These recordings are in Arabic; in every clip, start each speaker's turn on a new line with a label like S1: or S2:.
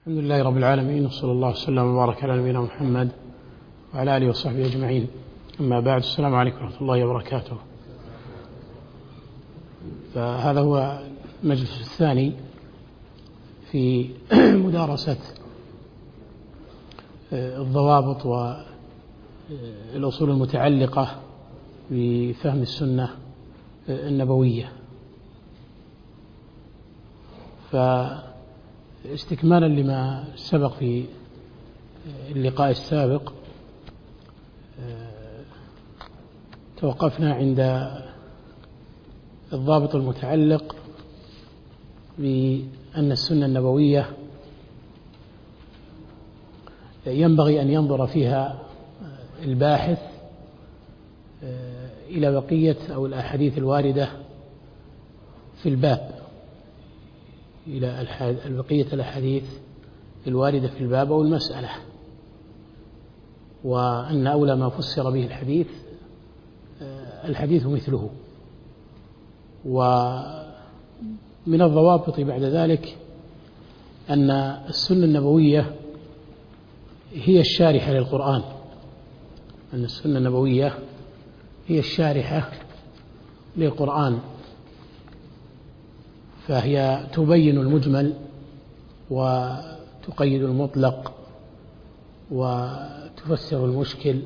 S1: الحمد لله رب العالمين، وصلى الله وسلم وبارك على نبينا محمد وعلى آله وصحبه أجمعين. أما بعد، السلام عليكم ورحمة الله وبركاته. فهذا هو المجلس الثاني في مدارسة الضوابط والأصول المتعلقة بفهم السنة النبوية. فاستكمالا لما سبق في اللقاء السابق، توقفنا عند الضابط المتعلق بأن السنة النبوية ينبغي أن ينظر فيها الباحث إلى بقية أو الأحاديث الواردة في الباب، إلى بقية الأحاديث الواردة في الباب أو المسألة، وأن أولى ما فسر به الحديث مثله. ومن الضوابط بعد ذلك أن السنة النبوية هي الشارحة للقرآن، أن السنة النبوية هي الشارحة للقرآن، فهي تبين المجمل وتقيد المطلق وتفسر المشكل.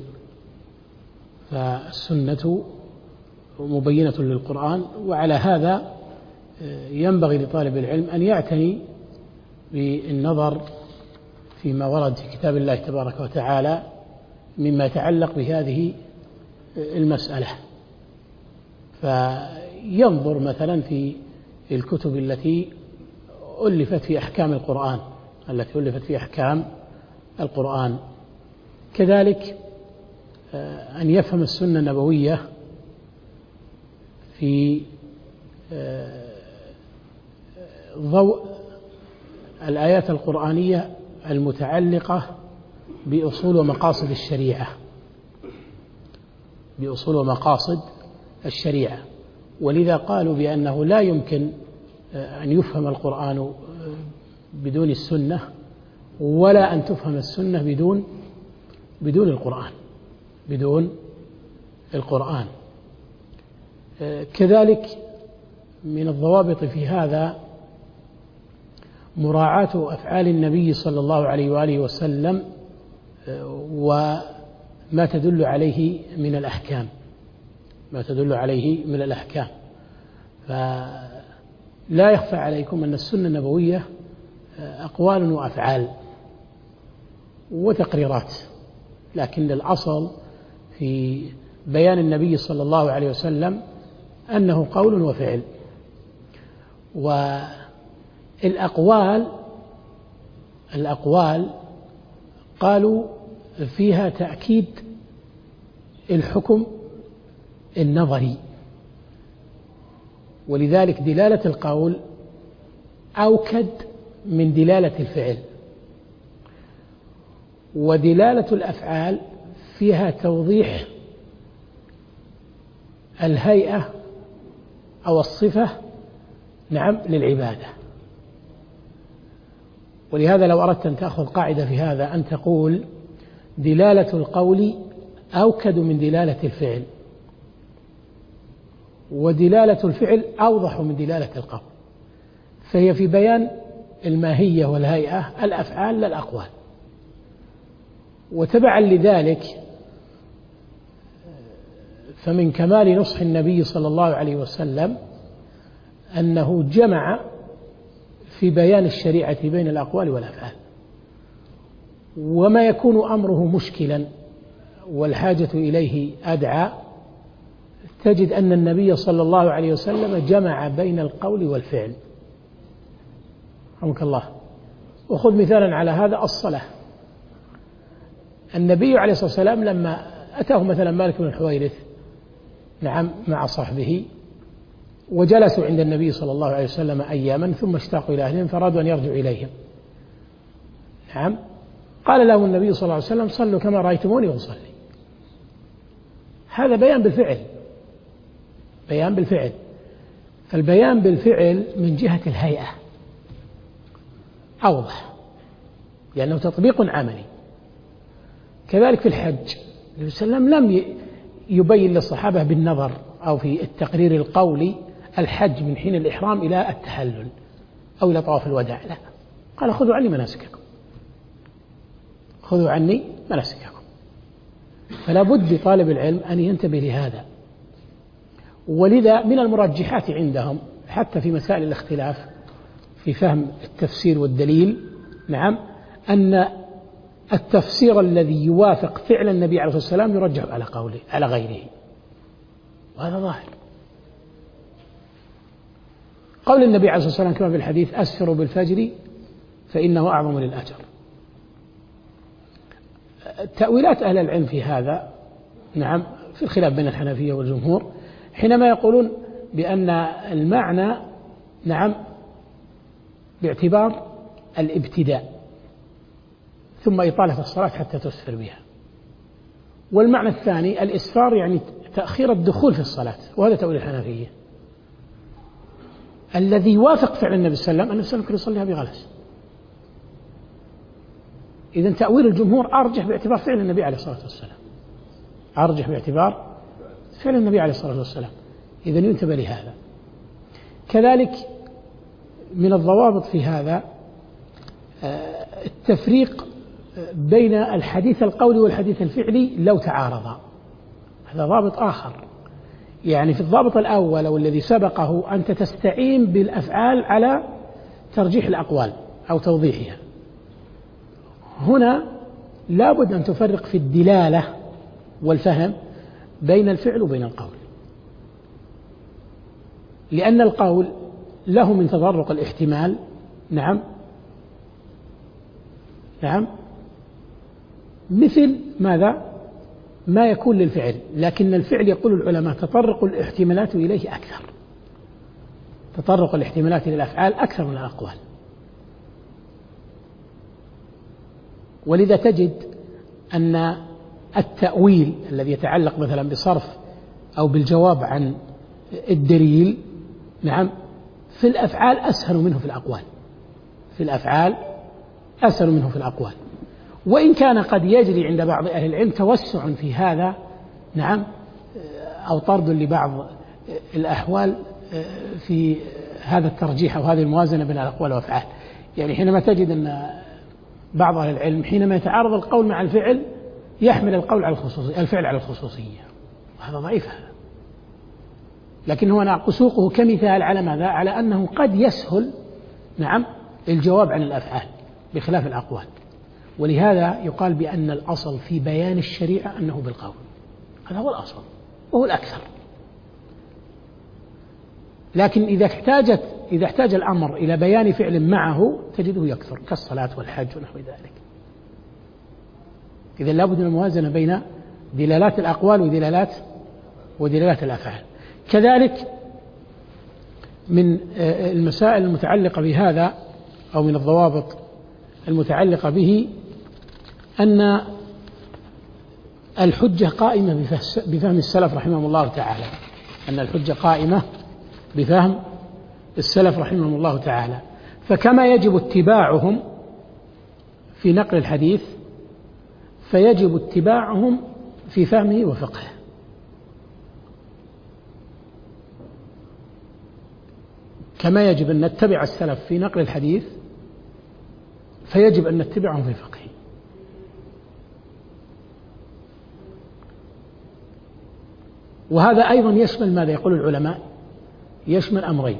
S1: فالسنة مبينة للقرآن، وعلى هذا ينبغي لطالب العلم أن يعتني بالنظر فيما ورد في كتاب الله تبارك وتعالى مما يتعلق بهذه المسألة، فينظر مثلا في الكتب التي ألفت في أحكام القرآن، كذلك أن يفهم السنة النبوية في ضوء الآيات القرآنية المتعلقة بأصول ومقاصد الشريعة، ولذا قالوا بأنه لا يمكن أن يفهم القرآن بدون السنة، ولا أن تفهم السنة بدون القرآن. كذلك من الضوابط في هذا مراعاة أفعال النبي صلى الله عليه وآله وسلم وما تدل عليه من الأحكام. فلا يخفى عليكم أن السنة النبوية أقوال وأفعال وتقريرات، لكن الأصل في بيان النبي صلى الله عليه وسلم أنه قول وفعل. والأقوال قالوا فيها تأكيد الحكم النظري، ولذلك دلالة القول أوكد من دلالة الفعل، ودلالة الأفعال فيها توضيح الهيئة أو الصفة للعبادة. ولهذا لو أردت أن تأخذ قاعدة في هذا أن تقول دلالة القول أوكد من دلالة الفعل، ودلالة الفعل أوضح من دلالة القول، فهي في بيان الماهية والهيئة الأفعال لا الأقوال. وتبعا لذلك فمن كمال نصح النبي صلى الله عليه وسلم أنه جمع في بيان الشريعة بين الأقوال والأفعال، وما يكون أمره مشكلا والحاجة إليه أدعى تجد أن النبي صلى الله عليه وسلم جمع بين القول والفعل. رحمك الله. وخذ مثالا على هذا الصلاة. النبي عليه الصلاة والسلام لما أتاه مثلا مالك بن الحويرث مع صحبه وجلسوا عند النبي صلى الله عليه وسلم أياما، ثم اشتاقوا إلى أهلهم فأرادوا أن يرجعوا إليهم، قال لهم النبي صلى الله عليه وسلم: صلوا كما رأيتموني أصلي. هذا بيان بالفعل. فالبيان بالفعل من جهة الهيئة أوضح، لأنه تطبيق عملي. كذلك في الحج النبي صلى الله عليه وسلم لم يبين للصحابة بالنظر أو في التقرير القولي الحج من حين الإحرام إلى التحلل أو إلى طواف الوداع، لا، قال خذوا عني مناسككم، خذوا عني مناسككم. فلا بد لطالب العلم أن ينتبه لهذا. ولذا من المرجحات عندهم حتى في مسائل الاختلاف في فهم التفسير والدليل، نعم، أن التفسير الذي يوافق فعل النبي عليه الصلاة والسلام يرجح على قوله على غيره، وهذا ظاهر. قول النبي عليه الصلاة والسلام كما في الحديث: أسفروا بالفجر فإنه أعظم للأجر. تأويلات أهل العلم في هذا، نعم، في الخلاف بين الحنفية والجمهور، حينما يقولون بأن المعنى، نعم، باعتبار الابتداء ثم إطالة الصلاة حتى تسفر بها، والمعنى الثاني الإسفار يعني تأخير الدخول في الصلاة، وهذا تأويل الحنفية. الذي يوافق فعل النبي صلى الله عليه وسلم النبي صلى الله عليه وسلم كان يصليها بغلس. إذن تأويل الجمهور أرجح باعتبار فعل النبي عليه الصلاة والسلام، أرجح باعتبار فعل النبي عليه الصلاة والسلام. إذن ينتبه لهذا. كذلك من الضوابط في هذا التفريق بين الحديث القولي والحديث الفعلي لو تعارضا، هذا ضابط آخر. يعني في الضابط الأول والذي سبقه أنت تستعين بالأفعال على ترجيح الأقوال أو توضيحها. هنا لابد أن تفرق في الدلالة والفهم بين الفعل وبين القول، لأن القول له من تطرق الاحتمال، نعم، نعم، مثل ماذا؟ ما يكون للفعل، لكن الفعل يقول العلماء تطرق الاحتمالات إليه أكثر، تطرق الاحتمالات إلى الأفعال أكثر من الأقوال. ولذا تجد أن التأويل الذي يتعلق مثلا بصرف أو بالجواب عن الدليل، نعم، في الأفعال أسهل منه في الأقوال، في الأفعال أسهل منه في الأقوال، وإن كان قد يجري عند بعض أهل العلم توسع في هذا، نعم، أو طرد لبعض الأحوال في هذا الترجيح أو هذه الموازنة بين الأقوال والأفعال. يعني حينما تجد أن بعض أهل العلم حينما يتعارض القول مع الفعل يحمل القول على الخصوصية، الفعل على الخصوصية، وهذا ضعيف هذا. لكن هو أسوقه كمثال على ماذا؟ على أنه قد يسهل، نعم، الجواب عن الأفعال بخلاف الأقوال. ولهذا يقال بأن الأصل في بيان الشريعة أنه بالقول، هذا هو الأصل وهو الأكثر. لكن إذا احتاج الأمر إلى بيان فعل معه تجده يكثر كالصلاة والحج ونحو ذلك. إذا لابد من الموازنة بين دلالات الأقوال ودلالات الأفعال. كذلك من المسائل المتعلقة بهذا أو من الضوابط المتعلقة به أن الحجة قائمة بفهم السلف رحمهم الله تعالى، أن الحجة قائمة بفهم السلف رحمهم الله تعالى. فكما يجب اتباعهم في نقل الحديث فيجب اتباعهم في فهمه وفقهه. كما يجب أن نتبع السلف في نقل الحديث فيجب أن نتبعهم في فقهه. وهذا أيضا يشمل ماذا؟ يقول العلماء يشمل أمرين: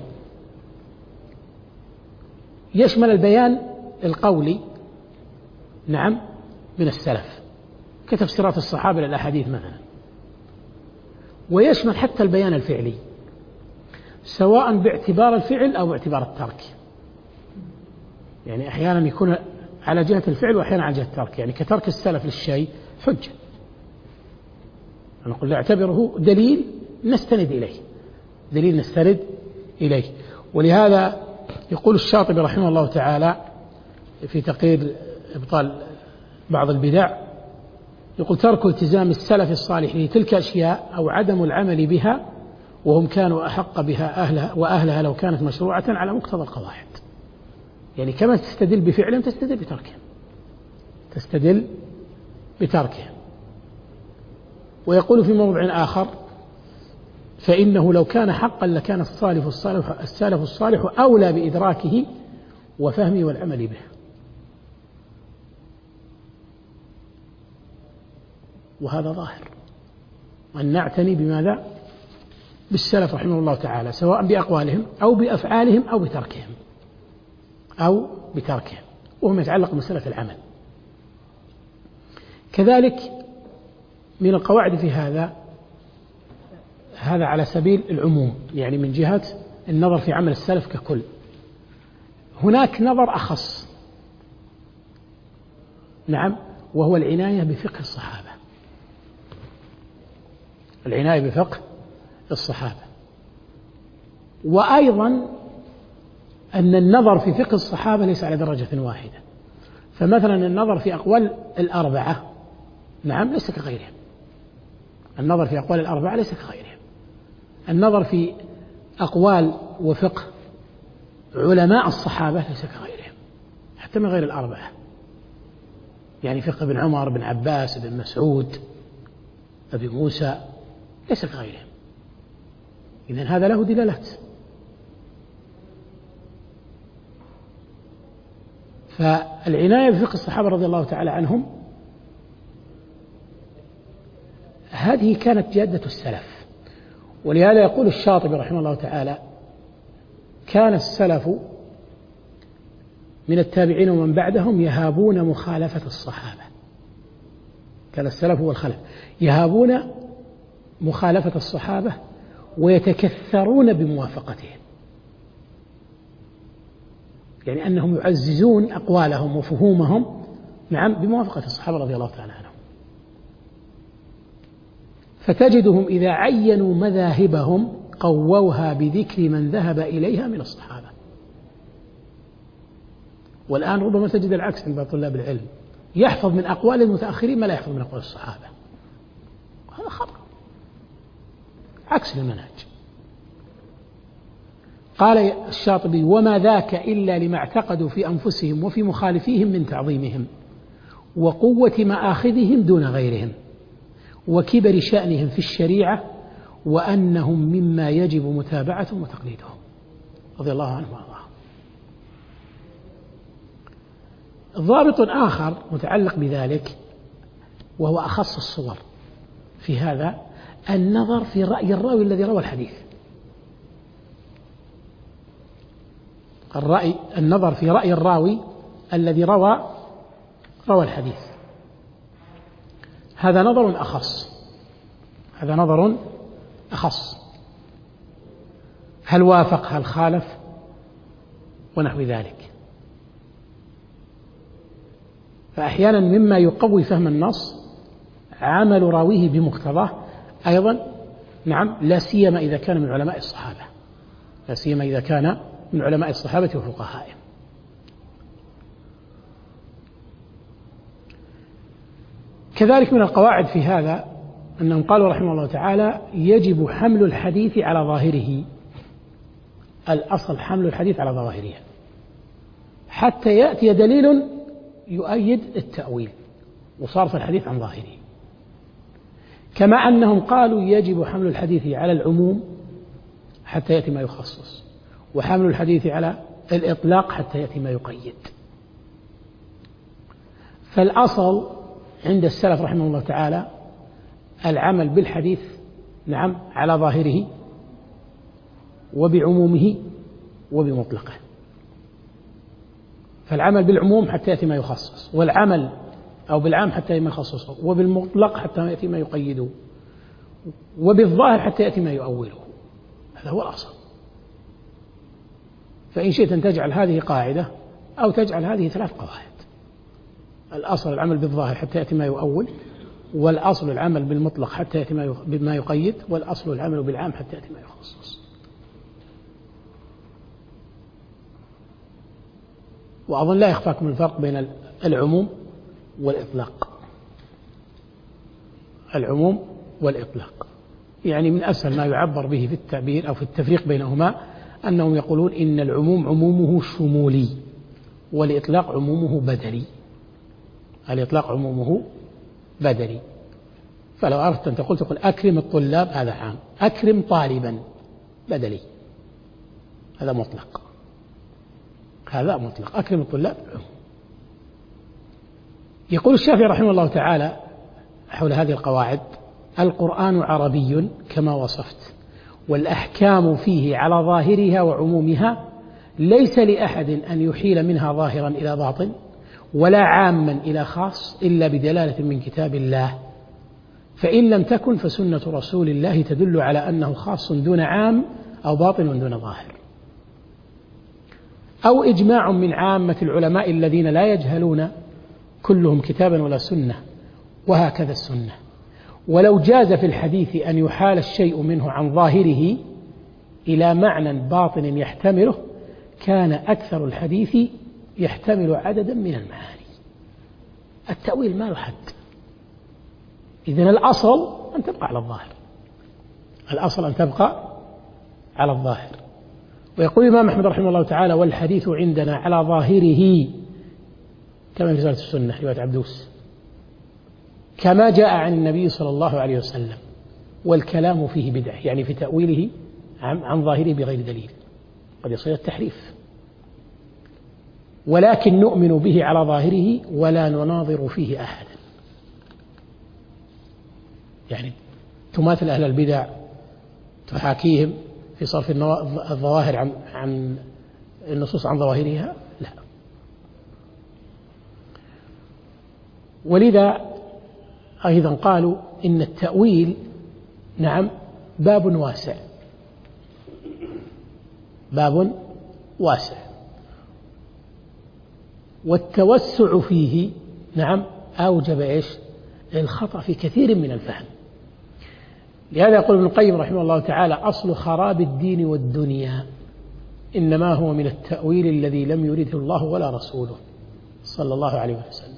S1: يشمل البيان القولي، نعم، من السلف كتفسيرات الصحابة للأحاديث مثلا، ويشمل حتى البيان الفعلي سواء باعتبار الفعل أو باعتبار الترك. يعني أحيانا يكون على جهة الفعل وأحيانا على جهة الترك، يعني كترك السلف للشيء حجة، نقول نعتبره دليل نستند إليه. ولهذا يقول الشاطبي رحمه الله تعالى في تقرير إبطال بعض البدع، يقول: ترك التزام السلف الصالح لتلك أشياء أو عدم العمل بها وهم كانوا أحق بها وأهلها لو كانت مشروعة على مقتضى القواعد. يعني كما تستدل بفعل تستدل بتركه، تستدل بتركهم. ويقول في موضع آخر: فإنه لو كان حقا لكان السلف الصالح أولى بإدراكه وفهمه والعمل به. وهذا ظاهر، أن نعتني بماذا؟ بالسلف رحمه الله تعالى، سواء بأقوالهم أو بأفعالهم أو بتركهم وهم يتعلق بمسألة العمل. كذلك من القواعد في هذا على سبيل العموم، يعني من جهة النظر في عمل السلف ككل. هناك نظر أخص، نعم، وهو العناية بفقه الصحابة، العناية بفقه الصحابة. وأيضا أن النظر في فقه الصحابة ليس على درجة واحدة. فمثلا النظر في أقوال الأربعة، نعم، ليس كغيرهم. النظر في أقوال الأربعة ليس كغيرهم. النظر في أقوال وفقه علماء الصحابة ليس كغيرهم، حتى من غير الأربعة، يعني فقه ابن عمر، بن عباس، بن مسعود، أبي موسى، ليس كغيرهم. إذن هذا له دلالات. فالعناية بفقه الصحابة رضي الله تعالى عنهم هذه كانت جادة السلف. ولهذا يقول الشاطبي رحمه الله تعالى: كان السلف من التابعين ومن بعدهم يهابون مخالفة الصحابة. كان السلف والخلف يهابون مخالفة الصحابة ويتكثرون بموافقتهم، يعني أنهم يعززون أقوالهم وفهومهم، نعم، بموافقة الصحابة رضي الله تعالى عنهم. فتجدهم إذا عينوا مذاهبهم قووها بذكر من ذهب إليها من الصحابة. والآن ربما تجد العكس عند طلاب العلم، يحفظ من أقوال المتأخرين ما لا يحفظ من أقوال الصحابة. هذا خطأ، عكس المنهج. قال الشاطبي: وما ذاك إلا لما اعتقدوا في أنفسهم وفي مخالفيهم من تعظيمهم وقوة مآخذهم دون غيرهم وكبر شأنهم في الشريعة وأنهم مما يجب متابعتهم وتقليدهم، رضي الله عنهم وارضاهم. ضابط آخر متعلق بذلك وهو أخص الصور في هذا: النظر في رأي الراوي الذي روى الحديث. النظر في رأي الراوي الذي روى الحديث، هذا نظر أخص. هل وافق، هل خالف، ونحو ذلك. فأحيانا مما يقوي فهم النص عمل راويه بمقتضاه أيضا، نعم، لا سيما إذا كان من علماء الصحابة وفقهائهم. كذلك من القواعد في هذا أنهم قالوا رحمه الله تعالى: يجب حمل الحديث على ظاهره. الأصل حمل الحديث على ظواهره حتى يأتي دليل يؤيد التأويل وصرف الحديث عن ظاهره. كما أنهم قالوا: يجب حمل الحديث على العموم حتى يأتي ما يخصص، وحمل الحديث على الإطلاق حتى يأتي ما يقيد. فالأصل عند السلف رحمه الله تعالى العمل بالحديث، نعم، على ظاهره وبعمومه وبمطلقه. فالعمل بالعموم حتى يأتي ما يخصص، والعمل أو بالعام حتى يأتي ما يخصصه، وبالمطلق حتى يأتي ما يقيده، وبالظاهر حتى يأتي ما يؤوله. هذا هو الأصل. فإن شئت أن تجعل هذه قاعدة أو تجعل هذه 3 قواعد: الأصل العمل بالظاهر حتى يأتي ما يؤول، والأصل العمل بالمطلق حتى يأتي ما يقيد، والأصل العمل بالعام حتى يأتي ما يخصص. وأظن لا يخفاكم الفرق بين العموم والإطلاق. يعني من أسهل ما يعبر به في التعبير أو في التفريق بينهما أنهم يقولون إن العموم عمومه شمولي والإطلاق عمومه بدلي. الإطلاق عمومه بدلي. فلو أردت أن تقول أكرم الطلاب هذا عام، أكرم طالبا بدلي، هذا مطلق، هذا مطلق، أكرم الطلاب. يقول الشافعي رحمه الله تعالى حول هذه القواعد: القرآن عربي كما وصفت، والأحكام فيه على ظاهرها وعمومها، ليس لأحد أن يحيل منها ظاهرا إلى باطن ولا عاما إلى خاص إلا بدلالة من كتاب الله، فإن لم تكن فسنة رسول الله تدل على أنه خاص دون عام أو باطن دون ظاهر، أو إجماع من عامة العلماء الذين لا يجهلون كلهم كتابا ولا سنة، وهكذا السنة. ولو جاز في الحديث أن يحال الشيء منه عن ظاهره إلى معنى باطن يحتمله، كان أكثر الحديث يحتمل عددا من المعاني. التأويل ما له حد. إذن الأصل أن تبقى على الظاهر، الأصل أن تبقى على الظاهر. ويقول الإمام أحمد رحمه الله تعالى: والحديث عندنا على ظاهره، كما في رسالة السنة رواية عبدوس، كما جاء عن النبي صلى الله عليه وسلم، والكلام فيه بدعة، يعني في تأويله عن ظاهره بغير دليل قد يصل التحريف، ولكن نؤمن به على ظاهره ولا نناظر فيه أحدا. يعني تماثل أهل البدع، تحاكيهم في صرف الظواهر عن النصوص عن ظواهرها؟ لا. ولذا أيضا قالوا إن التأويل نعم باب واسع، باب واسع، والتوسع فيه نعم أوجب الخطأ في كثير من الفهم. لهذا يقول ابن القيم رحمه الله تعالى: أصل خراب الدين والدنيا إنما هو من التأويل الذي لم يرده الله ولا رسوله صلى الله عليه وسلم.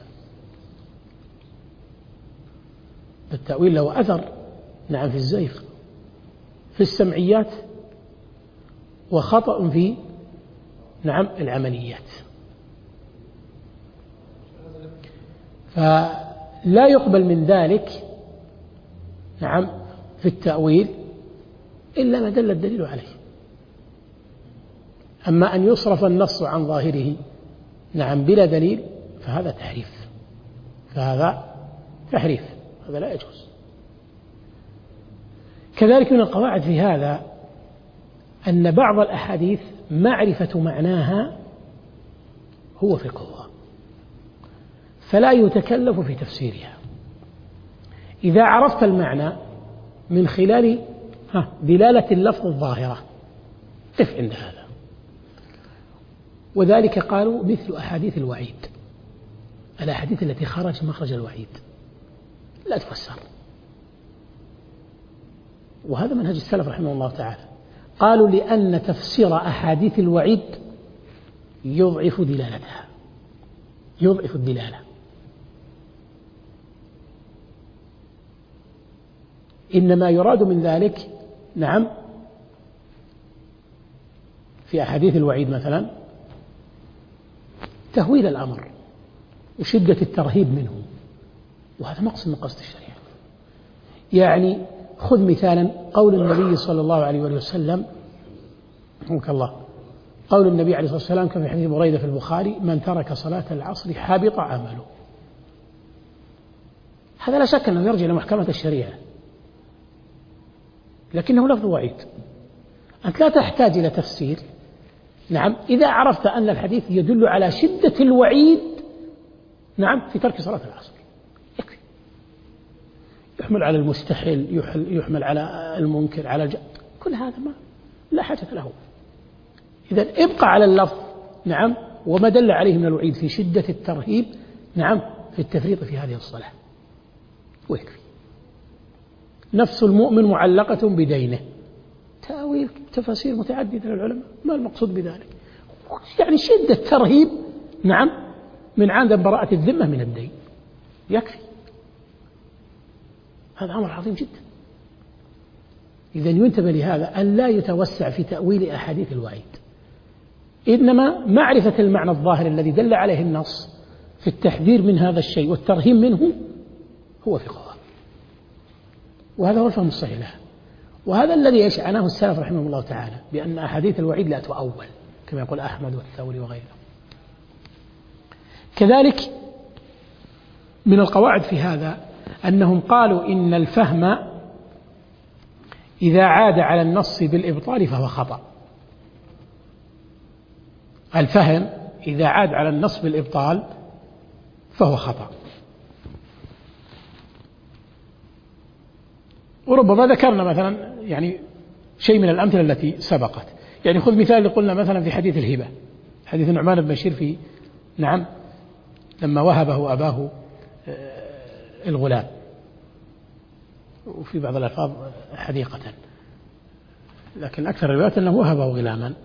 S1: التأويل له أثر نعم في الزيغ في السمعيات، وخطأ في نعم العمليات. فلا يقبل من ذلك نعم في التأويل إلا ما دل الدليل عليه. أما أن يصرف النص عن ظاهره نعم بلا دليل فهذا تحريف، هذا لا يجوز. كذلك من القواعد في هذا أن بعض الأحاديث معرفة معناها هو فقهها، فلا يتكلف في تفسيرها. إذا عرفت المعنى من خلال دلالة اللفظ الظاهرة قف عند هذا. وذلك قالوا مثل أحاديث الوعيد، الأحاديث التي خرج مخرج الوعيد لا تفسر، وهذا منهج السلف رحمه الله تعالى. قالوا لأن تفسير أحاديث الوعيد يضعف دلالتها، يضعف الدلالة. إنما يراد من ذلك نعم في أحاديث الوعيد مثلا تهويل الأمر وشدة الترهيب منه، وهذا مقصد من قصد الشريعة. يعني خذ مثالا قول النبي صلى الله عليه وسلم رحمك الله، قول النبي عليه الصلاة والسلام كما في حديث بريدة في البخاري: من ترك صلاة العصر حبط عمله. هذا لا شك أنه يرجع إلى محكمة الشريعة، لكنه لفظ وعيد. أنت لا تحتاج إلى تفسير نعم إذا عرفت أن الحديث يدل على شدة الوعيد نعم في ترك صلاة العصر، يكفي. يحمل على المستحيل، يحمل على المنكر، على كل هذا ما لا حاجة له. إذن ابقى على اللفظ نعم وما دل عليه من الوعيد في شدة الترهيب نعم في التفريط في هذه الصلاة، ويكفي. نفس المؤمن معلقة بدينه، تأويل تفاسير متعددة للعلماء، ما المقصود بذلك؟ يعني شدة ترهيب نعم من عند براءة الذمة من الدين، يكفي. هذا أمر عظيم جدا. إذن ينتبه لهذا أن لا يتوسع في تأويل أحاديث الوعيد، إنما معرفة المعنى الظاهر الذي دل عليه النص في التحذير من هذا الشيء والترهيب منه هو في قوام، وهذا هو الفهم الصحيح له، وهذا الذي يشعناه السلف رحمه الله تعالى، بأن أحاديث الوعيد لا تؤول كما يقول أحمد والثوري وغيره. كذلك من القواعد في هذا أنهم قالوا إن الفهم إذا عاد على النص بالإبطال فهو خطأ. الفهم إذا عاد على النص بالإبطال فهو خطأ. وربما ذكرنا مثلا يعني شيء من الأمثلة التي سبقت، يعني خذ مثال اللي قلنا مثلا في حديث الهبة، حديث النعمان بن بشير في لما وهبه أباه الغلام، وفي بعض الألفاظ حديقة، لكن أكثر الروايات أنه وهبه غلاما.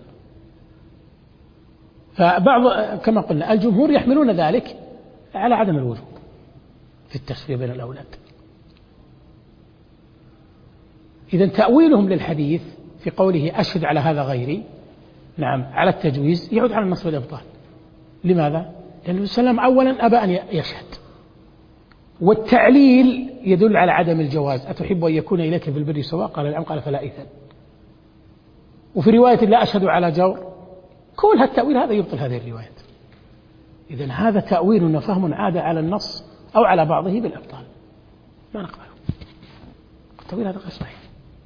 S1: فبعض كما قلنا الجمهور يحملون ذلك على عدم الوجوب في التسوية بين الأولاد. إذن تأويلهم للحديث في قوله أشهد على هذا غيري على التجويز يعود على النص والإبطال. لماذا؟ لأن النبي صلى الله عليه وسلم أولا أبى أن يشهد، والتعليل يدل على عدم الجواز. أتحب أن يكون إليك في البر سواء؟ قال نعم، قال فلا إثم. وفي رواية لا أشهد على جور، كل هالتأويل هذا يبطل هذه الروايات. إذن هذا تأويل وفهم عاد على النص أو على بعضه بالإبطال، ما نقبله. التأويل هذا غير صحيح.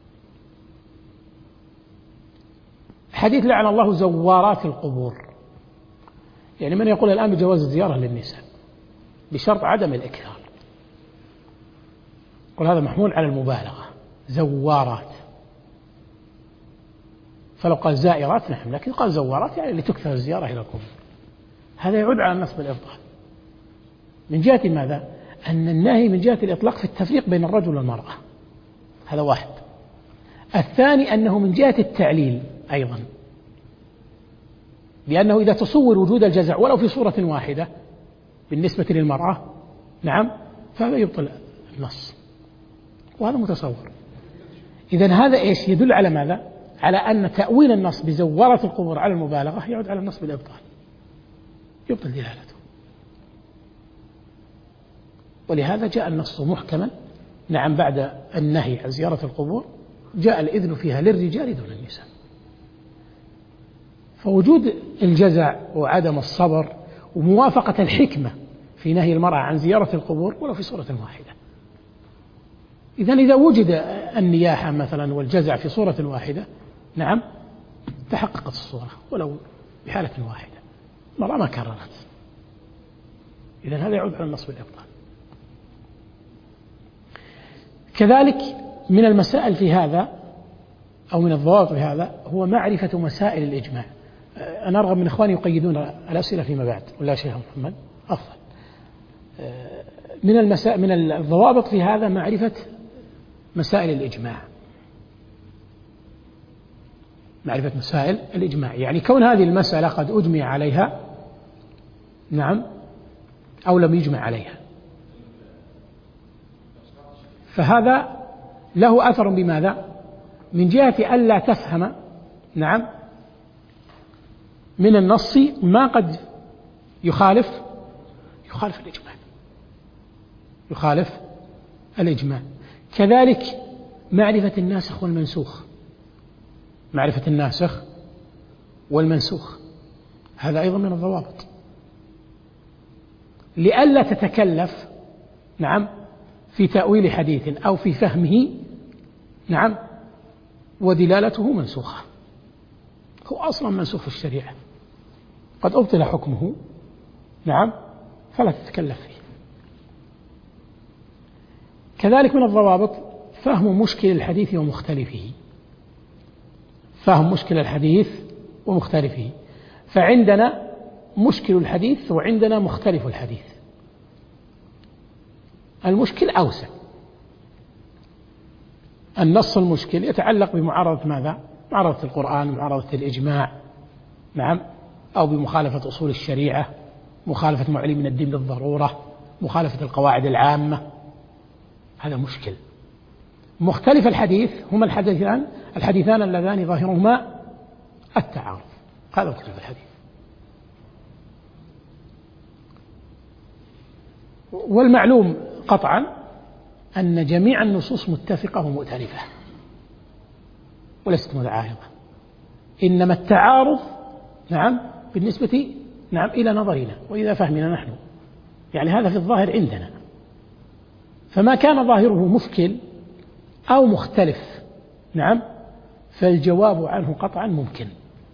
S1: حديث لعن الله زوارات القبور، يعني من يقول الآن بجواز الزيارة للنساء بشرط عدم الإكثار، قل هذا محمول على المبالغة، زوارات. فلو قال زائرات نعم، لكن قال زوارات يعني لتكثر الزيارة إلى القبور، هذا يعود على النص بالإبطال. من جهة ماذا؟ أن النهي من جهة الإطلاق في التفريق بين الرجل والمرأة، هذا واحد. الثاني أنه من جهة التعليل أيضا، لأنه إذا تصور وجود الجزع ولو في صورة واحدة بالنسبة للمرأة فهذا يبطل النص، وهذا متصور. إذن هذا إيش يدل على ماذا؟ على أن تأويل النص بزوارة القبور على المبالغة يعود على النص بالإبطال، يبطل دلالته. ولهذا جاء النص محكما بعد النهي عن زيارة القبور جاء الإذن فيها للرجال دون النساء. فوجود الجزع وعدم الصبر وموافقة الحكمة في نهي المرأة عن زيارة القبور ولو في صورة واحدة. إذن إذا وجد النياحة مثلا والجزع في صورة واحدة تحققت الصورة ولو بحالة واحدة، المرأة ما كررت، إذن هذا يعود على النص بالإبطال. كذلك من المسائل في هذا أو من الضوابط في هذا هو معرفة مسائل الإجماع. أنا أرغب من إخواني يقيدون الأسئلة فيما بعد، ولا شيخ محمد أفضل. من الضوابط في هذا معرفة مسائل الإجماع، معرفة مسائل الإجماع، يعني كون هذه المسألة قد أجمع عليها أو لم يجمع عليها، فهذا له أثر بماذا؟ من جهة ألا تفهم من النص ما قد يخالف الإجماع، يخالف الإجماع. كذلك معرفة الناسخ والمنسوخ، معرفة الناسخ والمنسوخ هذا أيضا من الضوابط، لئلا تتكلف في تأويل حديث أو في فهمه ودلالته منسوخة، هو أصلا منسوخ في الشريعة قد أبطل حكمه فلا تتكلف فيه. كذلك من الضوابط فهم مشكل الحديث ومختلفه، فهم مشكل الحديث ومختلفه. فعندنا مشكل الحديث وعندنا مختلف الحديث. المشكل أوسع، النص المشكل يتعلق بمعارضة ماذا؟ معارضة القرآن، معارضة الإجماع أو بمخالفة أصول الشريعة، مخالفة معلم من الدين بالضرورة، مخالفة القواعد العامة، هذا مشكل. مختلف الحديث هما الحديثان اللذان ظاهرهما التعارض، هذا مختلف الحديث. والمعلوم قطعا أن جميع النصوص متفقة ومؤتلفة وليست متعارضة، إنما التعارض نعم بالنسبة نعم إلى نظرنا وإلى فهمنا نحن، يعني هذا في الظاهر عندنا، فما كان ظاهره مشكل أو مختلف نعم فالجواب عنه قطعا ممكن،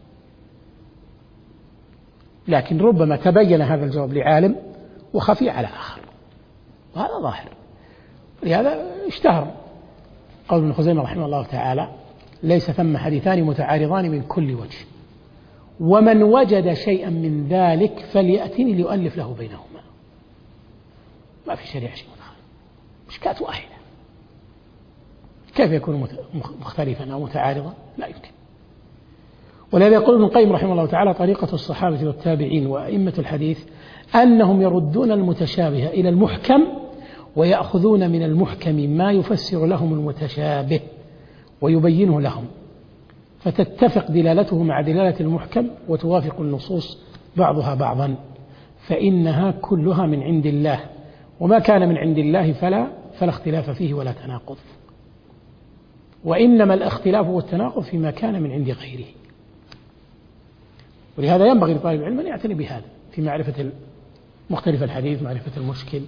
S1: لكن ربما تبين هذا الجواب لعالم وخفي على آخر، وهذا ظاهر. لهذا اشتهر قول ابن خزيمة رحمه الله تعالى: ليس ثم حديثان متعارضان من كل وجه، ومن وجد شيئا من ذلك فليأتني ليؤلف له بينهما. ما في شريعة شيء مشكاة واحدة، كيف يكون مختلفا أو متعارضا؟ لا يمكن. ولهذا يقول ابن القيم رحمه الله تعالى: طريقة الصحابة والتابعين وأئمة الحديث أنهم يردون المتشابه إلى المحكم ويأخذون من المحكم ما يفسر لهم المتشابه ويبينه لهم، فتتفق دلالته مع دلالة المحكم وتوافق النصوص بعضها بعضا، فإنها كلها من عند الله، وما كان من عند الله فلا اختلاف فيه ولا تناقض، وإنما الاختلاف والتناقض فيما كان من عند غيره. ولهذا ينبغي لطالب العلم أن يعتني بهذا في معرفة مختلف الحديث، معرفة المشكل،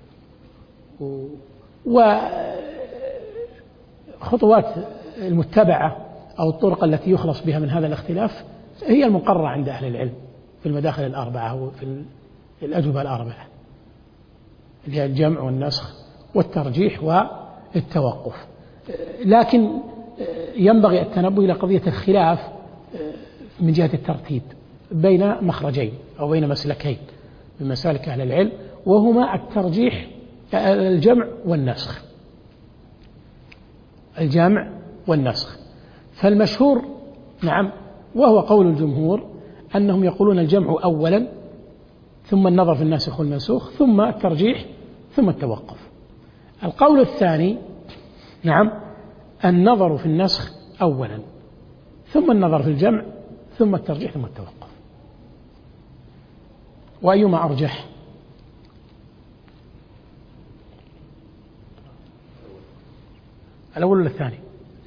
S1: وخطوات المتبعة أو الطرق التي يخلص بها من هذا الاختلاف هي المقررة عند أهل العلم في المداخل الأربعة وفي الأجوبة الأربعة، اللي هي الجمع والنسخ والترجيح والتوقف. لكن ينبغي التنبه إلى قضية الخلاف من جهة الترتيب بين مخرجين أو بين مسلكين من مسالك أهل العلم، وهما الترجيح، الجمع والنسخ. الجمع والنسخ، فالمشهور نعم وهو قول الجمهور أنهم يقولون الجمع أولا، ثم النظر في الناسخ والمنسوخ، ثم الترجيح، ثم التوقف. القول الثاني نعم النظر في النسخ أولا، ثم النظر في الجمع، ثم الترجيح، ثم التوقف. وأيما أرجح؟ الأول ولا الثاني؟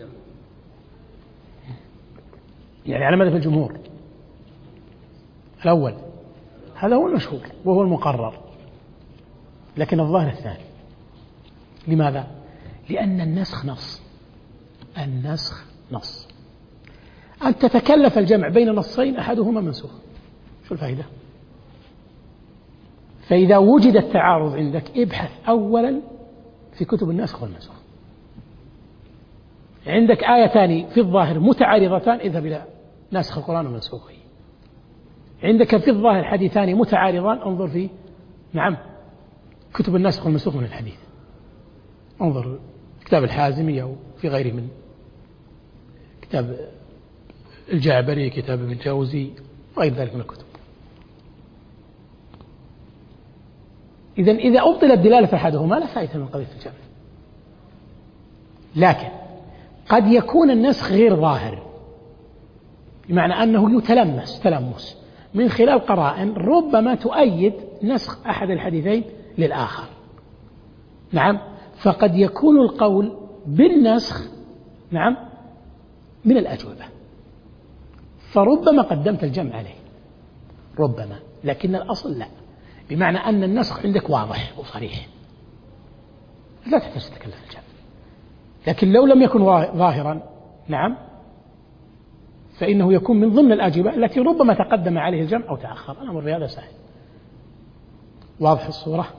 S1: يعني على مذهب الجمهور الأول، هذا هو المشهور وهو المقرر، لكن الظاهر الثاني. لماذا؟ لأن النسخ نص، النسخ نص. أن تتكلف الجمع بين نصين أحدهما منسوخ، شو الفائدة؟ فإذا وجد التعارض عندك ابحث أولا في كتب الناسخ والمنسوخ. عندك آيتان في الظاهر متعارضتان، اذهب إلى ناسخ القرآن ومنسوخه. عندك في الظاهر حديثان متعارضان، انظر في نعم كتب الناسخ والمنسوخ من الحديث، انظر كتاب الحازمي أو في غيره من كتاب الجعبري، كتاب ابن الجوزي وغير ذلك من الكتب. إذا أبطلت دلالة أحدهما لا فائدة من قضية الجمع. لكن قد يكون النسخ غير ظاهر، بمعنى أنه يتلمس تلمس من خلال قرائن ربما تؤيد نسخ أحد الحديثين للآخر. نعم، فقد يكون القول بالنسخ نعم من الأجوبة، فربما قدمت الجمع عليه، ربما، لكن الأصل لا، بمعنى أن النسخ عندك واضح وصريح لا تحتاج تتكلف الجمع. لكن لو لم يكن ظاهرا نعم فإنه يكون من ضمن الأجوبة التي ربما تقدم عليه الجمع أو تأخر. الأمر في هذا سهل، واضح الصورة.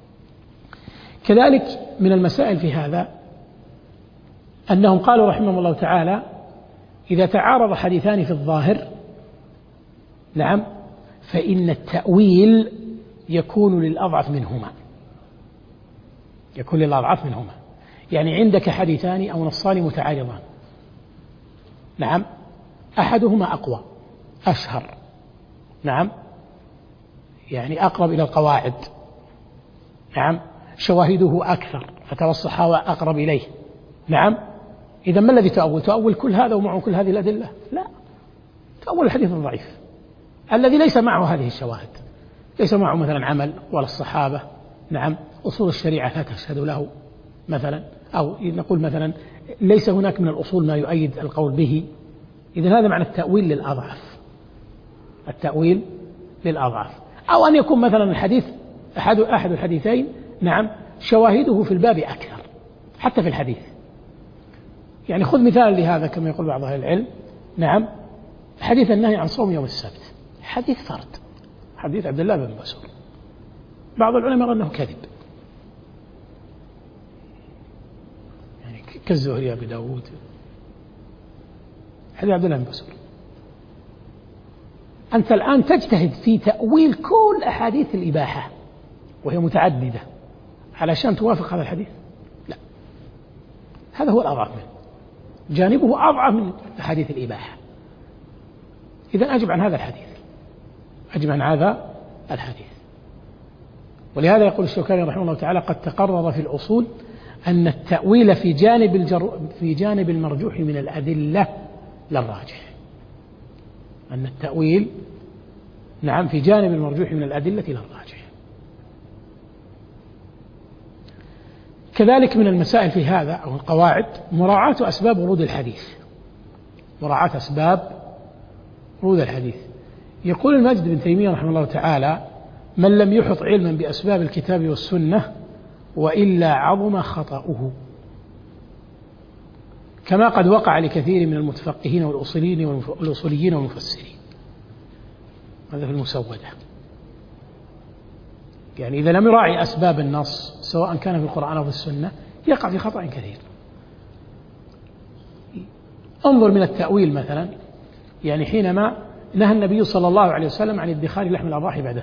S1: كذلك من المسائل في هذا أنهم قالوا رحمهم الله تعالى: إذا تعارض حديثان في الظاهر نعم فإن التأويل يكون للأضعف منهما، يكون للأضعف منهما. يعني عندك حديثان أو نصان متعارضان، نعم، أحدهما أقوى أشهر، نعم، يعني أقرب إلى القواعد، نعم، شواهده أكثر فترى الصحابة أقرب إليه، نعم. إذا ما الذي تؤول؟ تؤول كل هذا ومعه كل هذه الأدلة؟ لا، تؤول الحديث الضعيف الذي ليس معه هذه الشواهد، ليس معه مثلا عمل ولا الصحابة نعم أصول الشريعة لا تشهد له مثلا، أو نقول مثلا ليس هناك من الأصول ما يؤيد القول به. إذن هذا معنى التأويل للأضعف، التأويل للأضعف. أو أن يكون مثلا الحديث أحد الحديثين نعم شواهده في الباب أكثر حتى في الحديث. يعني خذ مثال لهذا كما يقول بعض أهل العلم، نعم حديث النهي عن صوم يوم السبت حديث فرد، حديث عبد الله بن مسعود، بعض العلماء يرى أنه كذب، يعني كالزهري أبي داود، حديث عبد الله بن مسعود. أنت الآن تجتهد في تأويل كل أحاديث الإباحة وهي متعددة علشان توافق هذا الحديث؟ لا، هذا هو الأضعف منه، جانبه أضعف من أحاديث الإباحة. إذن أجب عن هذا الحديث، أجب عن هذا الحديث. ولهذا يقول الشوكاني رحمه الله تعالى: قد تقرر في الأصول أن التأويل في جانب المرجوح من الأدلة للراجح، أن التأويل نعم في جانب المرجوح من الأدلة للراجح. كذلك من المسائل في هذا أو القواعد مراعاة أسباب ورود الحديث، مراعاة أسباب ورود الحديث. يقول المجد بن تيمية رحمه الله تعالى: من لم يحط علما بأسباب الكتاب والسنة وإلا عظم خطأه، كما قد وقع لكثير من المتفقهين والأصوليين والمفسرين. هذا في المسودة. يعني إذا لم يراعي أسباب النص سواء كان في القرآن أو في السنة يقع في خطأ كثير. انظر من التأويل مثلا، يعني حينما نهى النبي صلى الله عليه وسلم عن ادخار لحم الأضاحي بعد 3،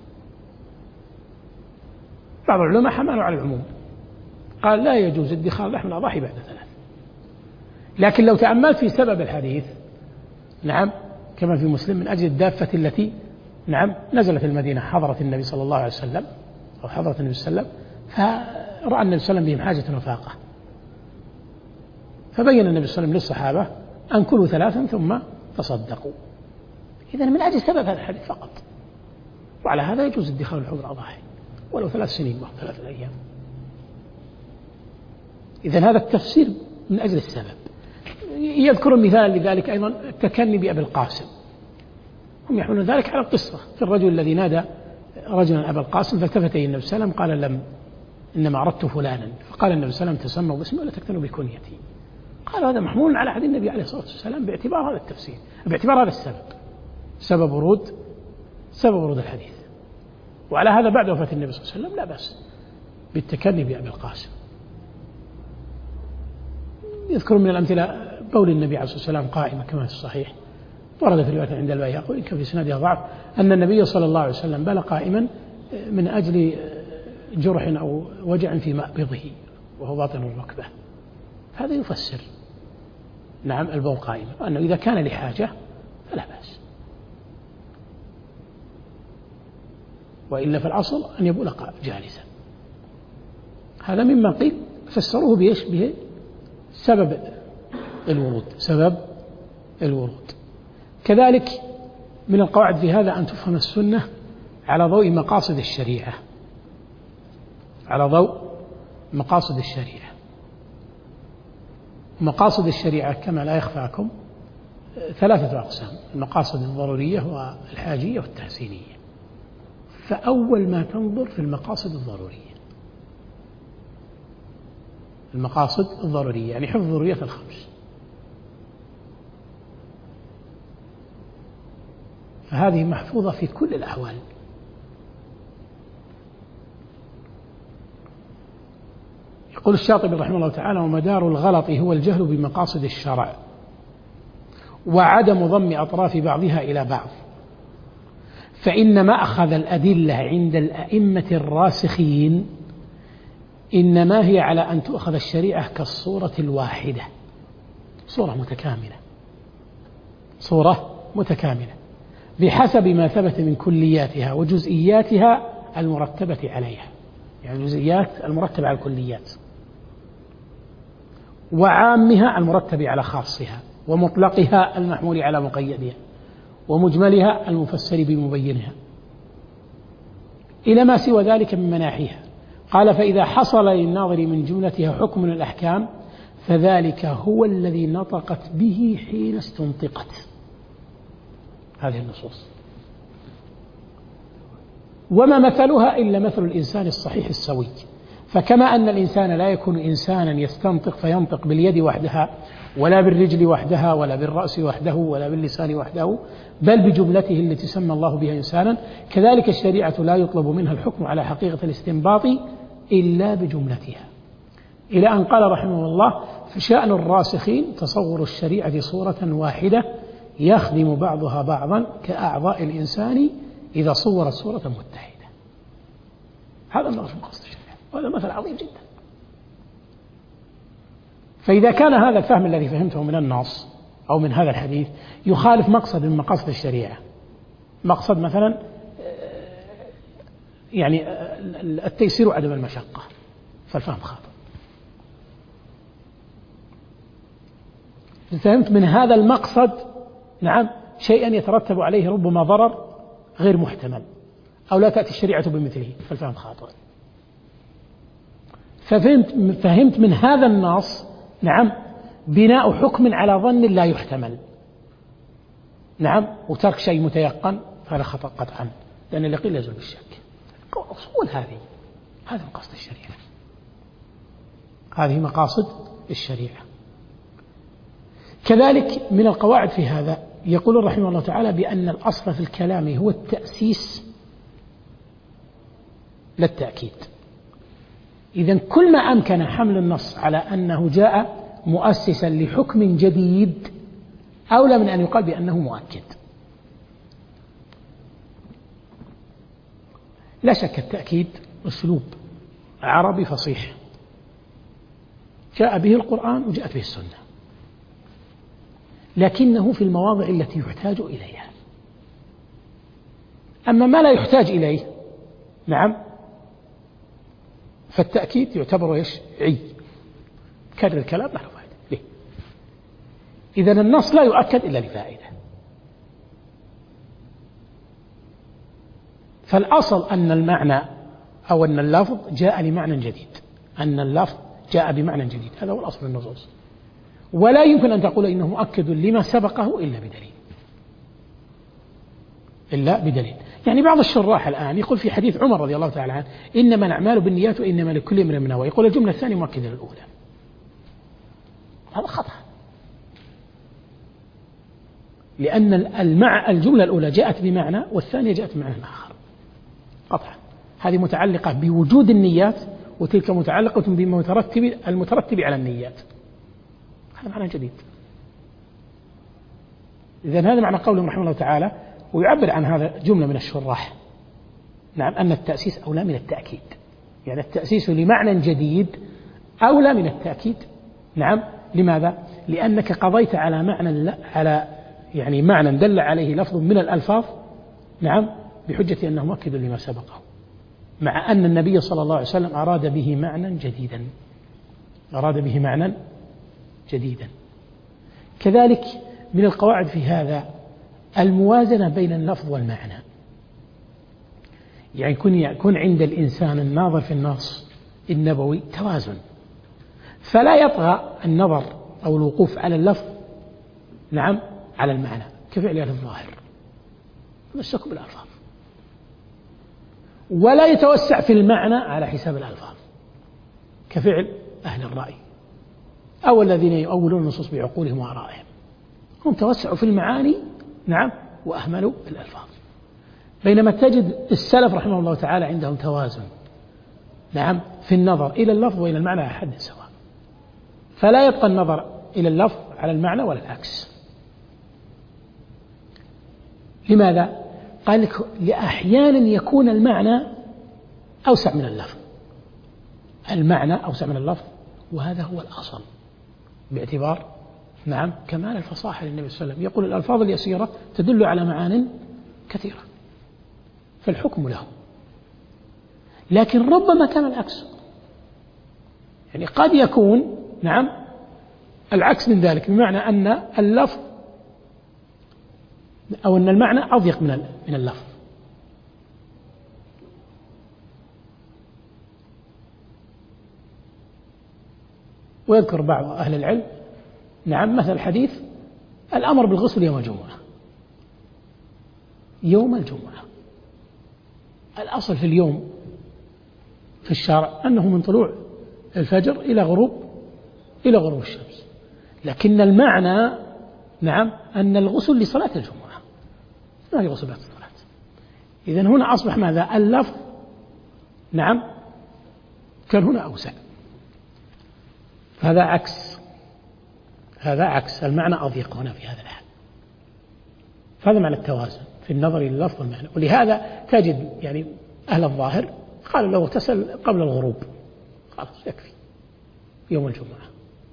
S1: بعض العلماء حملوا على العموم، قال لا يجوز ادخار لحم الأضاحي بعد 3. لكن لو تأملت في سبب الحديث نعم كما في مسلم من أجل الدافة التي نعم نزلت المدينة حضرت النبي صلى الله عليه وسلم أو حضرت النبي صلى الله عليه وسلم، فرأى النبي صلى الله عليه وسلم بهم حاجة وفاقة، فبين النبي صلى الله عليه وسلم للصحابة أن كلوا 3 ثم تصدقوا. إذن من أجل سبب هذا الحديث فقط، وعلى هذا يجوز ادخار لحوم الأضاحي ولو 3 سنين أو 3 أيام. إذن هذا التفسير من أجل السبب. يذكر مثال لذلك أيضا التكني بأبي القاسم، هم يحملون ذلك على القصة في الرجل الذي نادى رجلا أبا القاسم فالتفت إلى النبي صلى الله عليه وسلم قال: لم، إنما أردت فلانا. فقال النبي صلى الله عليه وسلم: تسموا باسمي ولا تكتنوا بكنيتي. قال هذا محمول على عهد النبي عليه الصلاة والسلام باعتبار هذا التفسير، باعتبار هذا السبب، سبب ورود الحديث. وعلى هذا بعد وفاة النبي صلى الله عليه وسلم لا بأس بالتكني بأبي القاسم. يذكر من الأمثلة بول النبي عليه الصلاة والسلام قائمة كما في الصحيح، ورد في رواية عند البيهقي وإن كان في إسنادها ضعف أن النبي صلى الله عليه وسلم بال قائما من أجل جرح أو وجع في مأبضه وهو باطن الركبة. هذا يفسر نعم البول قائما، وأنه إذا كان لحاجة فلا بأس، وإلا في الأصل أن يبول جالسا. هذا مما قيل فسروه بإيش؟ به سبب الورود. كذلك من القواعد في هذا أن تفهم السنة على ضوء مقاصد الشريعة، على ضوء مقاصد الشريعة. مقاصد الشريعة كما لا يخفاكم 3 أقسام: المقاصد الضرورية والحاجية والتحسينية. فأول ما تنظر في المقاصد الضرورية، المقاصد الضرورية يعني حفظ ضروريات الخمس، فهذه محفوظة في كل الأحوال. يقول الشاطبي رحمه الله تعالى: ومدار الغلط هو الجهل بمقاصد الشرع وعدم ضم أطراف بعضها إلى بعض، فإن مأخذ الأدلة عند الأئمة الراسخين إنما هي على أن تؤخذ الشريعة كالصورة الواحدة، صورة متكاملة بحسب ما ثبت من كلياتها وجزئياتها المرتبة عليها، يعني الجزئيات المرتبة على الكليات، وعامها المرتب على خاصها، ومطلقها المحمول على مقيدها، ومجملها المفسر بمبينها، إلى ما سوى ذلك من مناحيها قال فإذا حصل للناظر من جملتها حكم من الأحكام فذلك هو الذي نطقت به حين استنطقت هذه النصوص، وما مثلها إلا مثل الإنسان الصحيح السوي. فكما أن الإنسان لا يكون إنسانا يستنطق فينطق باليد وحدها ولا بالرجل وحدها ولا بالرأس وحده ولا باللسان وحده، بل بجملته التي سمى الله بها إنسانا، كذلك الشريعة لا يطلب منها الحكم على حقيقة الاستنباط إلا بجملتها. إلى أن قال رحمه الله: فشأن الراسخين تصور الشريعة صورة واحدة يخدم بعضها بعضا كأعضاء الإنسان إذا صورت صورة متحدة. هذا النظر من قصد الشريعة، وهذا مثل عظيم جدا. فإذا كان هذا الفهم الذي فهمته من النص أو من هذا الحديث يخالف مقصد من مقاصد الشريعة، مقصد مثلا يعني التيسير وعدم المشقة، فالفهم خاطئ. فهمت من هذا المقصد شيئا يترتب عليه ربما ضرر غير محتمل أو لا تأتي الشريعة بمثله، فالفهم خاطئ. فهمت من هذا النص بناء حكم على ظن لا يحتمل، وترك شيء متيقن، فهذا خطأ قطعا، لأن اليقين لا يزول بالشك. أصول هذه مقاصد الشريعة، هذه مقاصد الشريعة. كذلك من القواعد في هذا يقول رحمه الله تعالى بأن الأصل في الكلام هو التأسيس لا التأكيد. إذن كل ما أمكن حمل النص على أنه جاء مؤسسا لحكم جديد أولى من أن يقال بأنه مؤكد. لا شك التأكيد أسلوب عربي فصيح جاء به القرآن وجاءت به السنة، لكنه في المواضع التي يحتاج إليها. أما ما لا يحتاج إليه فالتأكيد يعتبر عي، كرر الكلام له فائدة ليه؟ إذن النص لا يؤكد إلا لفائدة. فالأصل أن المعنى أو أن اللفظ جاء لمعنى جديد، أن اللفظ جاء بمعنى جديد، هذا هو الأصل النصوص. ولا يمكن أن تقول إنه مؤكد لما سبقه إلا بدليل. يعني بعض الشراح الآن يقول في حديث عمر رضي الله تعالى عنه: إنما الأعمال بالنيات وإنما لكل امرئ ما نوى، يقول الجملة الثانية مؤكدة للأولى. هذا خطأ، لأن الجملة الأولى جاءت بمعنى والثانية جاءت بمعنى آخر قطعا. هذه متعلقة بوجود النيات، وتلك متعلقة المترتب على النيات. هذا معنى جديد. إذن هذا معنى قوله رحمه الله تعالى، ويعبر عن هذا جملة من الشراح أن التأسيس أولى من التأكيد، يعني التأسيس لمعنى جديد أولى من التأكيد. لماذا؟ لأنك قضيت على معنى دل عليه لفظ من الألفاظ بحجة أنه مؤكد لما سبقه، مع أن النبي صلى الله عليه وسلم أراد به معنى جديدا. كذلك من القواعد في هذا الموازنة بين اللفظ والمعنى، يعني يكون عند الإنسان الناظر في النص النبوي توازن، فلا يطغى النظر أو الوقوف على اللفظ على المعنى كفعل أهل الظاهر يمسك بالألفاظ، ولا يتوسع في المعنى على حساب الألفاظ كفعل أهل الرأي أو الذين يؤولون النصوص بعقولهم وآرائهم. هم توسعوا في المعاني وأهملوا الألفاظ، بينما تجد السلف رحمه الله تعالى عندهم توازن في النظر إلى اللفظ وإلى المعنى على حد سواء، فلا يبقى النظر إلى اللفظ على المعنى ولا العكس. لماذا؟ قال لك لأحيانا يكون المعنى أوسع من اللفظ، وهذا هو الأصل باعتبار كمال الفصاحة للنبي صلى الله عليه وسلم. يقول الألفاظ اليسيرة تدل على معان كثيرة فالحكم له، لكن ربما كان العكس، يعني قد يكون العكس من ذلك، بمعنى أن اللفظ أو أن المعنى أضيق من اللفظ. ويذكر بعض أهل العلم نعم مثل حديث الأمر بالغسل يوم الجمعة. يوم الجمعة الأصل في اليوم في الشرع أنه من طلوع الفجر إلى غروب الشمس، لكن المعنى نعم أن الغسل لصلاة الجمعة، ما هي غسل بعد الصلاة. إذن هنا أصبح ماذا؟ اللفظ نعم كان هنا أوسع، هذا عكس المعنى أضيق هنا في هذا الحال. هذا معنى التوازن في النظر إلى اللفظ والمعنى. ولهذا تجد يعني أهل الظاهر قالوا لو اغتسل قبل الغروب خلاص يكفي يوم الجمعة.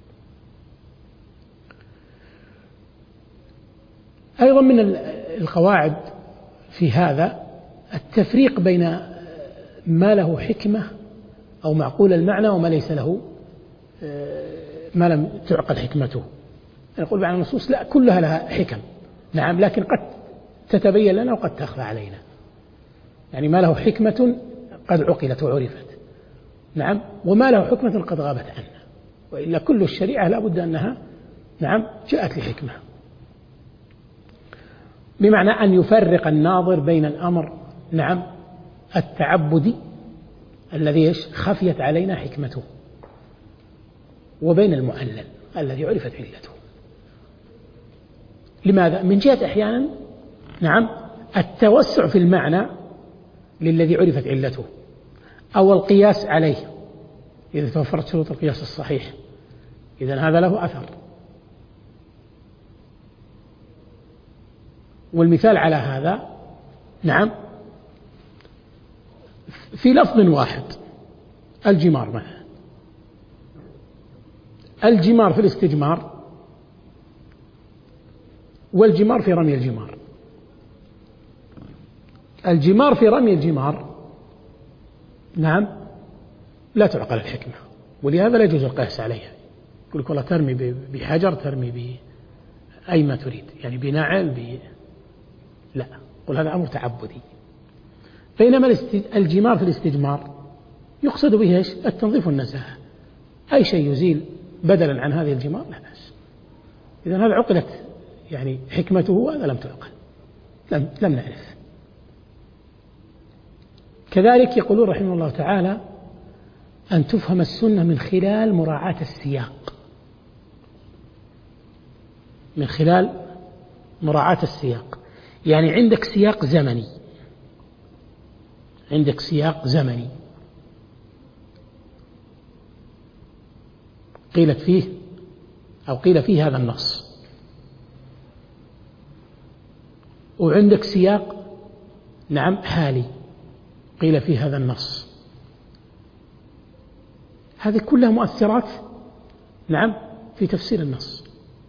S1: أيضا من القواعد في هذا التفريق بين ما له حكمة أو معقول المعنى وما ليس له، ما لم تعقل حكمته. نقول بعض النصوص لا كلها لها حكم نعم، لكن قد تتبين لنا وقد تخفى علينا، يعني ما له حكمة قد عقلت وعرفت نعم، وما له حكمة قد غابت عنا، وإلا كل الشريعة لا بد أنها نعم جاءت لحكمة، بمعنى أن يفرق الناظر بين الأمر نعم التعبدي الذي خفيت علينا حكمته، وبين المعلل الذي عرفت علته. لماذا؟ من جهة أحيانا نعم التوسع في المعنى للذي عرفت علته، أو القياس عليه إذا توفرت شروط القياس الصحيح، إذن هذا له أثر. والمثال على هذا نعم في لفظ واحد الجمار مثلا، الجمار في الاستجمار والجمار في رمي الجمار. الجمار في رمي الجمار نعم لا تعقل الحكمة، ولهذا لا يجوز القياس عليها. يقول لك والله ترمي بحجر، ترمي بأي ما تريد، يعني بنعل لا، قل هذا أمر تعبدي. بينما الجمار في الاستجمار يقصد به ايش؟ التنظيف والنزاهة، أي شيء يزيل بدلا عن هذه الجمار لا بأس. إذا هذا عقلت يعني حكمته وهذا لم تعقل، لم نعرف. كذلك يقولون رحمه الله تعالى أن تفهم السنة من خلال مراعاة السياق، من خلال مراعاة السياق. يعني عندك سياق زمني، عندك سياق زمني قيلت فيه أو قيل فيه هذا النص، وعندك سياق نعم حالي قيل فيه هذا النص. هذه كلها مؤثرات نعم في تفسير النص،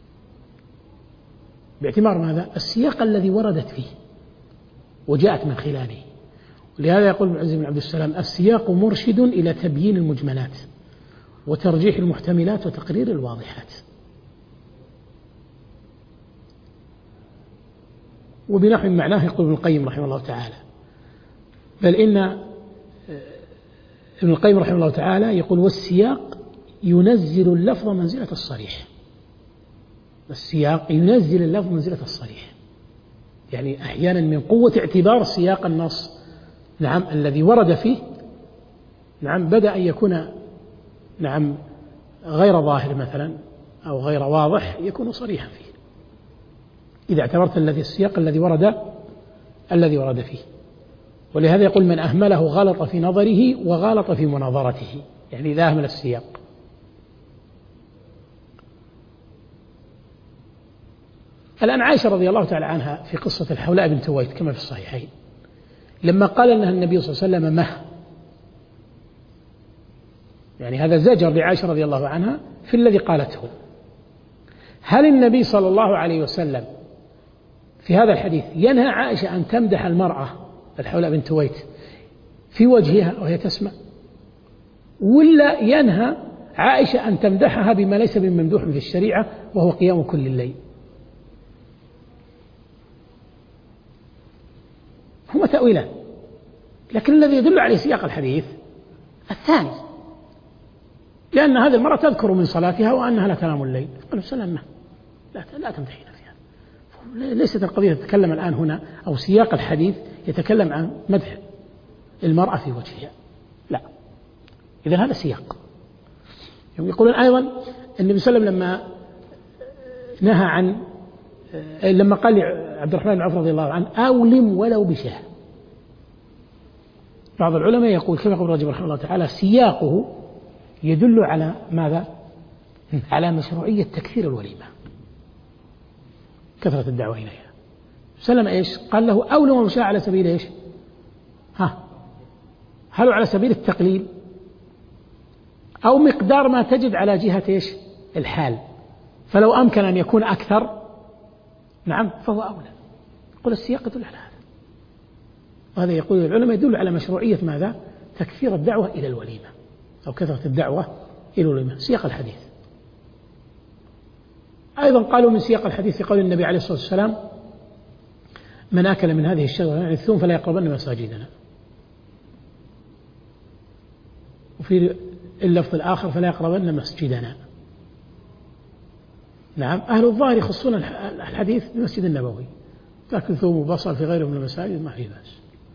S1: باعتبار ماذا؟ السياق الذي وردت فيه وجاءت من خلاله. ولهذا يقول ابن عز بن عبد السلام السياق مرشد إلى تبيين المجملات وترجيح المحتملات وتقرير الواضحات. وبنحو معناه يقول ابن القيم رحمه الله تعالى، بل إن ابن القيم رحمه الله تعالى يقول والسياق ينزل اللفظ منزلة الصريح. السياق ينزل اللفظ منزلة الصريح، يعني أحيانا من قوة اعتبار سياق النص نعم الذي ورد فيه نعم بدأ أن يكون نعم غير ظاهر مثلا أو غير واضح يكون صريحا فيه، إذا اعتبرت السياق الذي ورد فيه. ولهذا يقول من أهمله غلط في نظره وغلط في مناظرته، يعني إذا أهمل السياق. الآن عائشة رضي الله تعالى عنها في قصة الحولاء بنت ويت كما في الصحيحين، لما قال أنها النبي صلى الله عليه وسلم يعني هذا زجر لعائشة رضي الله عنها في الذي قالته. هل النبي صلى الله عليه وسلم في هذا الحديث ينهى عائشة أن تمدح المرأة الحولاء بنت ويت في وجهها وهي تسمع، ولا ينهى عائشة أن تمدحها بما ليس بممدوح في الشريعة وهو قيام كل الليل؟ هما تأويلان، لكن الذي يدل عليه سياق الحديث الثاني، لأن هذه المرأة تذكر من صلاتها وأنها لا تنام الليل. قال سلام لا تمدحين فيها. ليست القضية تتكلم الآن هنا أو سياق الحديث يتكلم عن مدح المرأة في وجهها، لا. إذا هذا سياق. يقولون أيضا النبي صلى الله عليه وسلم لما نهى عن لما قال لعبد الرحمن بن عوف رضي الله عنه أولم ولو بشاه. بعض العلماء يقول كما يقول الرجل رحمه الله تعالى سياقه يدل على ماذا؟ على مشروعية تكثير الوليمة، كثرة الدعوة إليها. سلم إيش؟ قال له أولم ولو بشاه على سبيل إيش؟ هل على سبيل التقليل أو مقدار ما تجد على جهة إيش؟ الحال، فلو أمكن أن يكون أكثر نعم فهو أولى. يقول السياق يدل على هذا، وهذا يقول العلماء يدل على مشروعية ماذا؟ تكثير الدعوة إلى الوليمة أو كثرة الدعوة إلى الوليمة. سياق الحديث أيضا قالوا من سياق الحديث في قول النبي عليه الصلاة والسلام من أكل من هذه الشجرة يعني الثوم فلا يقربن مساجدنا، وفي اللفظ الآخر فلا يقربن مسجدنا. نعم أهل الظاهر يخصون الحديث بمسجد النبوي، لكن ثوم وبصل في غيره من المساجد ما في بأس.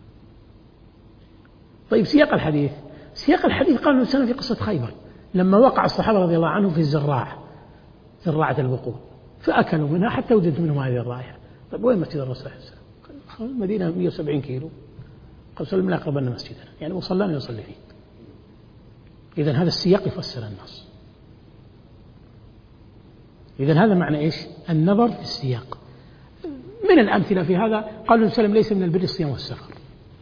S1: طيب سياق الحديث قال النبي صلى الله عليه وسلم في قصة خيبر لما وقع الصحابة رضي الله عنهم في زراعة البقول فأكلوا منها حتى وجدت منهم هذه الرائحة. طيب وين مسجد الرسول صلى الله عليه وسلم؟ المدينة 170 كيلو. قال صلى الله عليه وسلم لا مسجدنا، يعني مصلى يصلي فيه. إذن هذا السياق يفسر النص. إذن هذا معنى إيش؟ النظر في السياق. من الأمثلة في هذا قال النبي صلى الله عليه وسلم ليس من البر الصيام والسفر.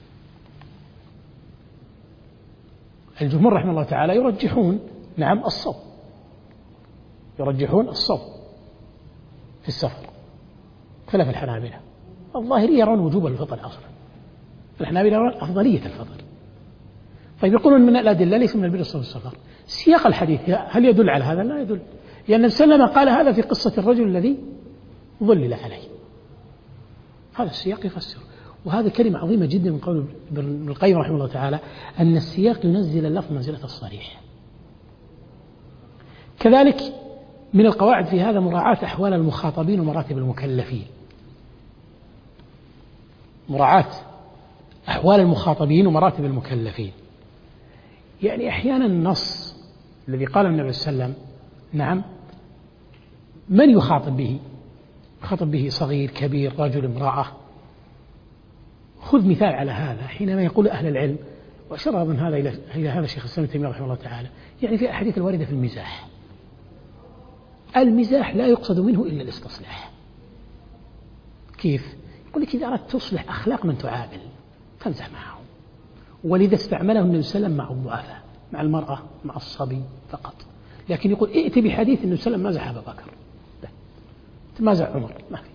S1: الجمهور رحمه الله تعالى يرجحون نعم الصوم، يرجحون الصوم في السفر خلاف الحنابلة. الظاهرية يرون وجوب الفطر أصلا، الحنابلة يرون أفضلية الفطر. طيب يقولون من الأدلة ليس من البر الصوم والسفر. سياق الحديث هل يدل على هذا؟ لا يدل، لأن النبي صلى الله عليه وسلم قال هذا في قصة الرجل الذي ظلل عليه. هذا السياق يفسر. وهذه كلمة عظيمة جدا من قول ابن القيم رحمه الله تعالى أن السياق ينزل اللفظ منزلة الصريح. كذلك من القواعد في هذا مراعاة أحوال المخاطبين ومراتب المكلفين. مراعاة أحوال المخاطبين ومراتب المكلفين. يعني أحيانا النص الذي قال النبي صلى الله عليه وسلم نعم من يخاطب به؟ يخاطب به صغير كبير رجل امرأة. خذ مثال على هذا حينما يقول أهل العلم، وأشار من هذا إلى هذا الشيخ الإسلام ابن تيمية رحمه الله تعالى، يعني في أحاديث الواردة في المزاح. المزاح لا يقصد منه إلا الاستصلاح. كيف؟ يقول لك إذا أردت تصلح أخلاق من تعامل تمزح معه، ولذا استعمله النبي صلى الله عليه وسلم مع الضعفاء، مع المرأة، مع الصبي فقط. لكن يقول ائت بحديث النبي صلى الله عليه وسلم مازح أبا بكر، لا تمازح عمر، ما في.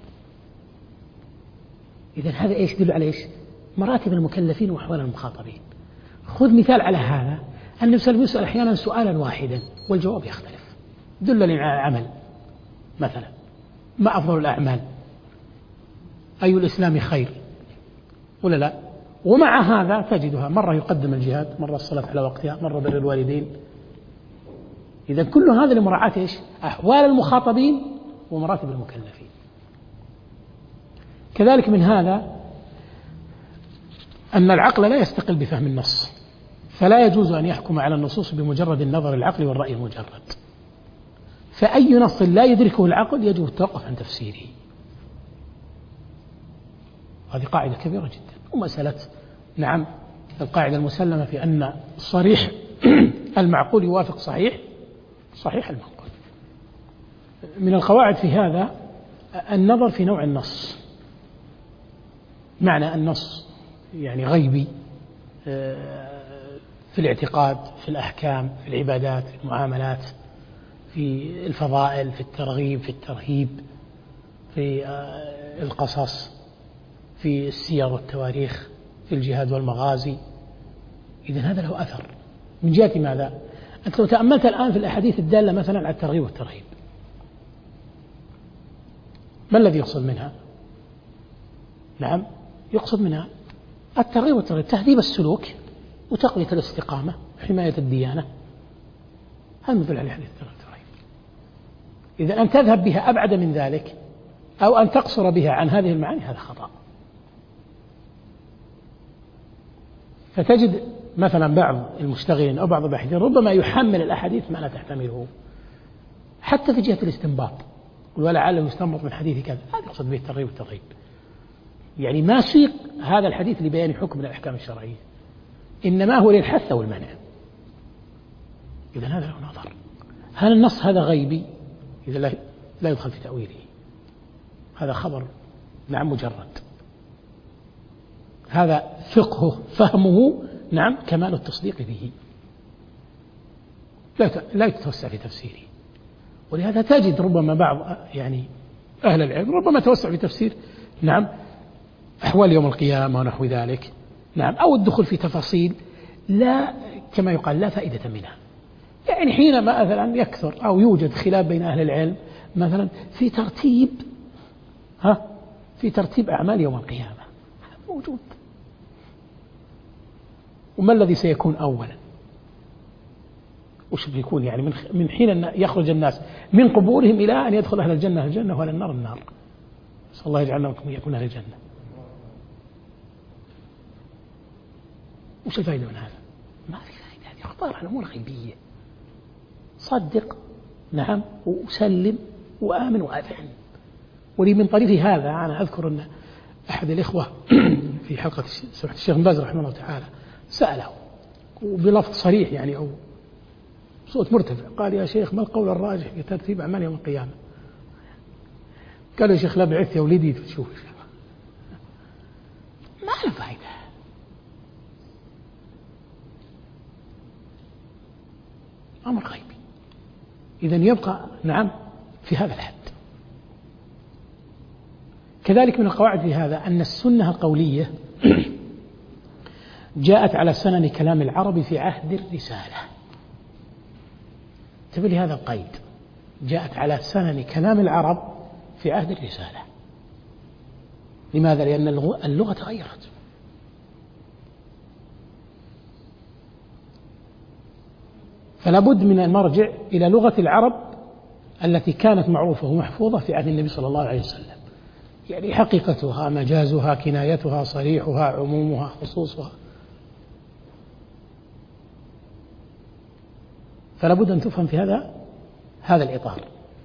S1: إذن هذا إيش يدل على إيش؟ مراتب المكلفين وأحوال المخاطبين. خذ مثال على هذا، النبي صلى الله عليه وسلم يسأل أحيانا سؤالا واحدا والجواب يختلف. دلني على العمل مثلا، ما أفضل الأعمال؟ أي الإسلام خير ولا لا؟ ومع هذا تجدها مرة يقدم الجهاد، مرة الصلاة على وقتها، مرة بر الوالدين. إذا كل هذا لمراعاة إيش؟ أحوال المخاطبين ومراتب المكلفين. كذلك من هذا أن العقل لا يستقل بفهم النص، فلا يجوز أن يحكم على النصوص بمجرد النظر العقلي والرأي المجرد. فأي نص لا يدركه العقل يجب التوقف عن تفسيره. هذه قاعدة كبيرة جدا. ومسألة نعم القاعدة المسلمة في أن صريح المعقول يوافق صحيح المنقول. من القواعد في هذا النظر في نوع النص. معنى النص يعني غيبي في الاعتقاد، في الأحكام، في العبادات، في المعاملات، في الفضائل، في الترغيب، في الترهيب، في القصص، في السير والتواريخ، في الجهاد والمغازي. إذن هذا له أثر من جهة ماذا؟ أنت لو تأملت الآن في الأحاديث الدالة مثلا على الترغيب والترهيب، ما الذي يقصد منها؟ نعم يقصد منها الترغيب والترهيب، تهذيب السلوك وتقوية الاستقامة، حماية الديانة. هذا مثل الحديث الترهيب. إذا أن تذهب بها أبعد من ذلك أو أن تقصر بها عن هذه المعاني هذا خطأ. فتجد مثلا بعض المشتغلين أو بعض الباحثين ربما يحمل الأحاديث ما لا تحتمله حتى في جهة الاستنباط، ولعله يستنبط من حديث كذا، هذا يقصد به الترغيب والترهيب، يعني ما سيق هذا الحديث لبيان حكم من الأحكام الشرعية، إنما هو للحث والمنع. إذا هذا له نظر. هل النص هذا غيبي؟ إذا لا يدخل في تأويله، هذا خبر نعم مجرد، هذا فقهه فهمه نعم كمال التصديق به، لا يتوسع في تفسيره. ولهذا تجد ربما بعض يعني أهل العلم ربما توسع في تفسير نعم أحوال يوم القيامة ونحو ذلك، نعم، أو الدخول في تفاصيل لا كما يقال لا فائدة منها. يعني حينما مثلا يكثر أو يوجد خلاف بين أهل العلم مثلا في ترتيب أعمال يوم القيامة، هذا موجود. وما الذي سيكون أولا؟ وش بيكون يعني من حين أن يخرج الناس من قبورهم إلى أن يدخل أهل الجنة الجنة وأهل النار النار؟ نسأل الله يجعلنا منكم يكون أهل الجنة. وش الفائدة من هذا؟ ما في فائدة، هذه أخبار عن أمور غيبية. صدق نعم وسلم وآمن وأذعن. ولي من طريق هذا أنا أذكر أن أحد الإخوة في حلقة سماحة الشيخ بن باز رحمه الله تعالى سأله وبلفظ صريح يعني أو صوت مرتفع، قال يا شيخ ما القول الراجح في ترتيب أعمال يوم القيامة؟ قال يا شيخ لا بعث يا ولدي تشوف، ما له فائدة. أمر غيبي. إذن يبقى نعم في هذا الحد. كذلك من القواعد في هذا أن السنة القولية جاءت على سنن كلام العرب في عهد الرسالة. انتبه لهذا القيد، جاءت على سنن كلام العرب في عهد الرسالة. لماذا؟ لأن اللغة تغيرت. فلا بد من المرجع إلى لغة العرب التي كانت معروفة ومحفوظة في عهد النبي صلى الله عليه وسلم، يعني حقيقتها، مجازها، كنايتها، صريحها، عمومها، خصوصها. فلا بد أن تفهم في هذا الإطار.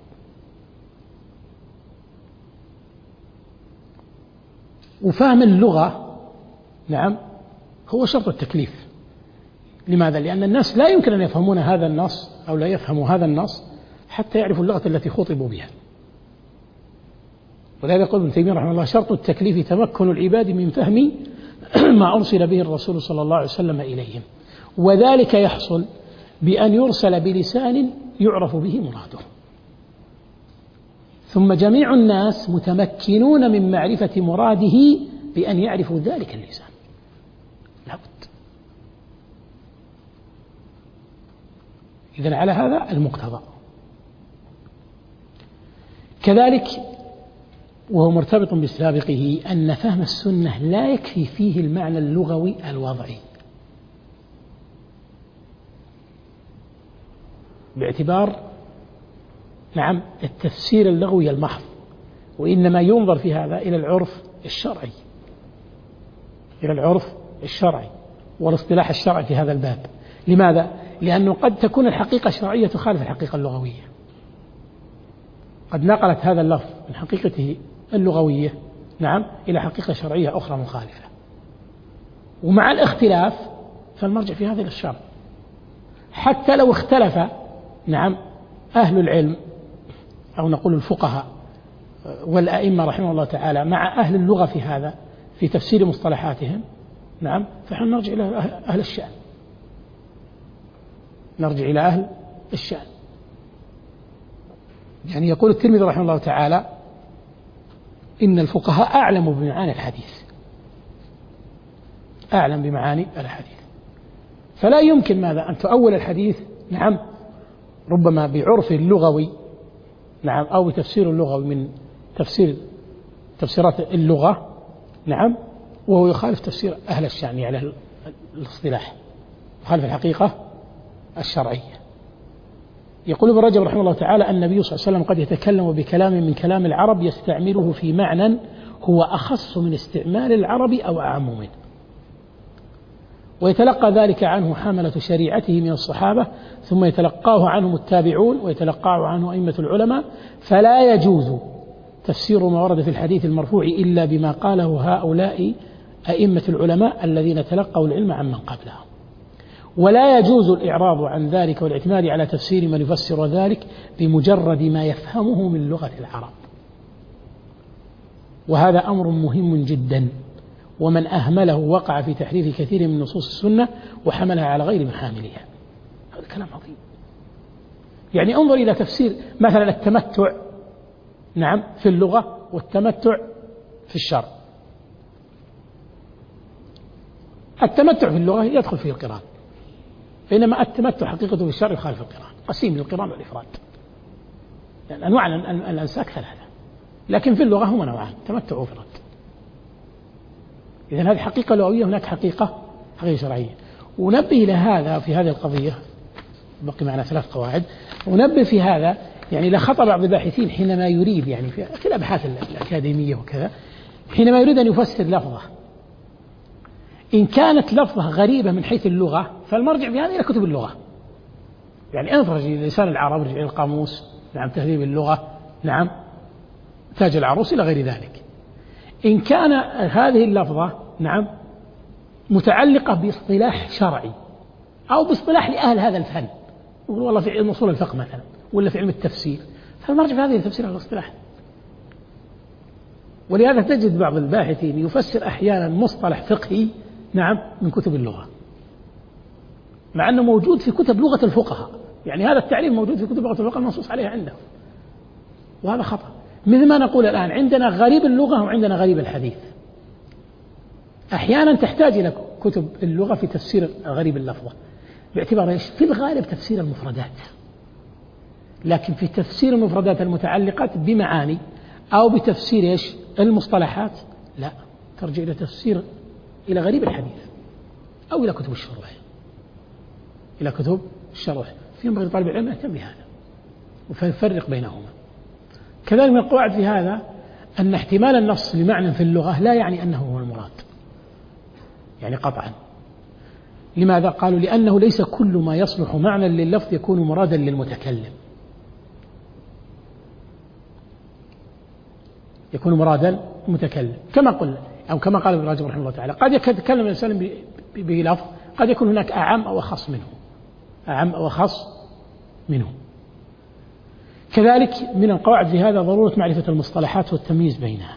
S1: وفهم اللغة نعم هو شرط التكليف. لماذا؟ لأن الناس لا يمكن أن يفهمون هذا النص أو لا يفهموا هذا النص حتى يعرفوا اللغة التي خطبوا بها. ولهذا يقول ابن تيمية رحمه الله شرط التكليف تمكن العباد من فهم ما أرسل به الرسول صلى الله عليه وسلم إليهم، وذلك يحصل بأن يرسل بلسان يعرف به مراده. ثم جميع الناس متمكنون من معرفة مراده بأن يعرفوا ذلك اللسان. لا بد. إذن على هذا المقتضى. كذلك وهو مرتبط بسابقه أن فهم السنة لا يكفي فيه المعنى اللغوي الوضعي، باعتبار نعم التفسير اللغوي المحض، وإنما ينظر في هذا إلى العرف الشرعي، إلى العرف الشرعي والاصطلاح الشرعي في هذا الباب. لماذا؟ لأنه قد تكون الحقيقة الشرعية تخالف الحقيقة اللغوية، قد نقلت هذا اللفظ من حقيقته اللغوية نعم إلى حقيقة شرعية أخرى مخالفة، ومع الاختلاف فالمرجع في هذا الشرع. حتى لو اختلف نعم أهل العلم أو نقول الفقهاء والأئمة رحمه الله تعالى مع أهل اللغة في هذا في تفسير مصطلحاتهم نعم، فنحن نرجع إلى أهل الشأن، نرجع إلى أهل الشأن. يعني يقول الترمذي رحمه الله تعالى إن الفقهاء أعلم بمعاني الحديث، أعلم بمعاني الحديث. فلا يمكن ماذا أن تؤول الحديث نعم ربما بعرف اللغوي نعم أو بتفسير اللغوي من تفسيرات اللغة نعم، وهو يخالف تفسير أهل الشأن يعني الاصطلاح، يخالف الحقيقة الشرعية. يقول ابن رجب رحمه الله تعالى: النبي صلى الله عليه وسلم قد يتكلم بكلام من كلام العرب يستعمله في معنى هو أخص من استعمال العرب أو أعم منه، ويتلقى ذلك عنه حملة شريعته من الصحابة، ثم يتلقاه عنهم التابعون، ويتلقاه عنه أئمة العلماء، فلا يجوز تفسير ما ورد في الحديث المرفوع إلا بما قاله هؤلاء أئمة العلماء الذين تلقوا العلم عمن قبلهم، ولا يجوز الإعراض عن ذلك والاعتماد على تفسير من يفسر ذلك بمجرد ما يفهمه من لغة العرب، وهذا أمر مهم جدا، ومن أهمله وقع في تحريف كثير من نصوص السنة وحملها على غير محاملها. هذا كلام عظيم. يعني انظر إلى تفسير مثلا التمتع نعم في اللغة والتمتع في الشرع. التمتع في اللغة يدخل فيه القران، بينما التمتع حقيقته في الشرع يخالف القران، قسيم للقران والإفراد، يعني أنواع الأنساك ثلاثة، لكن في اللغة هما نوعان: تمتع وإفراد. إذن هذه حقيقة لغوية، هناك حقيقة شرعية. ونبه إلى هذا في هذه القضية، بقي معنا 3 قواعد، ونبه في هذا يعني لخطأ بعض الباحثين حينما يريد، يعني في الأبحاث الأكاديمية وكذا، حينما يريد أن يفسر لفظة إن كانت لفظة غريبة من حيث اللغة فالمرجع في هذه إلى كتب اللغة. يعني انظر لسان العرب، ارجع إلى القاموس، نعم، تهذيب اللغة، نعم، تاج العروس، إلى غير ذلك. إن كان هذه اللفظة نعم متعلقة باصطلاح شرعي أو باصطلاح لأهل هذا الفن، والله في علم أصول الفقه مثلا، ولا في علم التفسير، فالمرجع في هذه تفسير الاصطلاح. ولهذا تجد بعض الباحثين يفسر أحيانا مصطلح فقهي نعم من كتب اللغة، مع أنه موجود في كتب لغة الفقهاء، يعني هذا التعليم موجود في كتب لغة الفقهاء المنصوص عليها عنده، وهذا خطأ. مثل ما نقول الآن عندنا غريب اللغة وعندنا غريب الحديث، أحيانا تحتاج إلى كتب اللغة في تفسير غريب اللفظة باعتبار إيش؟ في الغالب تفسير المفردات، لكن في تفسير المفردات المتعلقة بمعاني أو بتفسير إيش؟ المصطلحات، لا، ترجع إلى تفسير إلى غريب الحديث أو إلى كتب الشروح، إلى كتب الشروح. فينبغي طالب العلم يهتم بهذا ويفرق بينهما. كذلك من القواعد في هذا أن احتمال النص لمعنى في اللغة لا يعني أنه هو المراد، يعني قطعا. لماذا؟ قالوا لأنه ليس كل ما يصلح معنى لللفظ يكون مرادا للمتكلم، يكون مرادا للمتكلم، كما قلنا أو كما قال ابن رجب رحمه الله تعالى: قد يتكلم الإنسان بلفظ قد يكون هناك أعم أو أخص منه، أعم أو أخص منه. كذلك من القواعد في هذا ضرورة معرفة المصطلحات والتمييز بينها،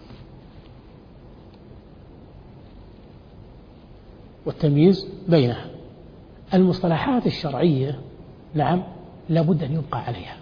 S1: المصطلحات الشرعية نعم لابد أن يبقى عليها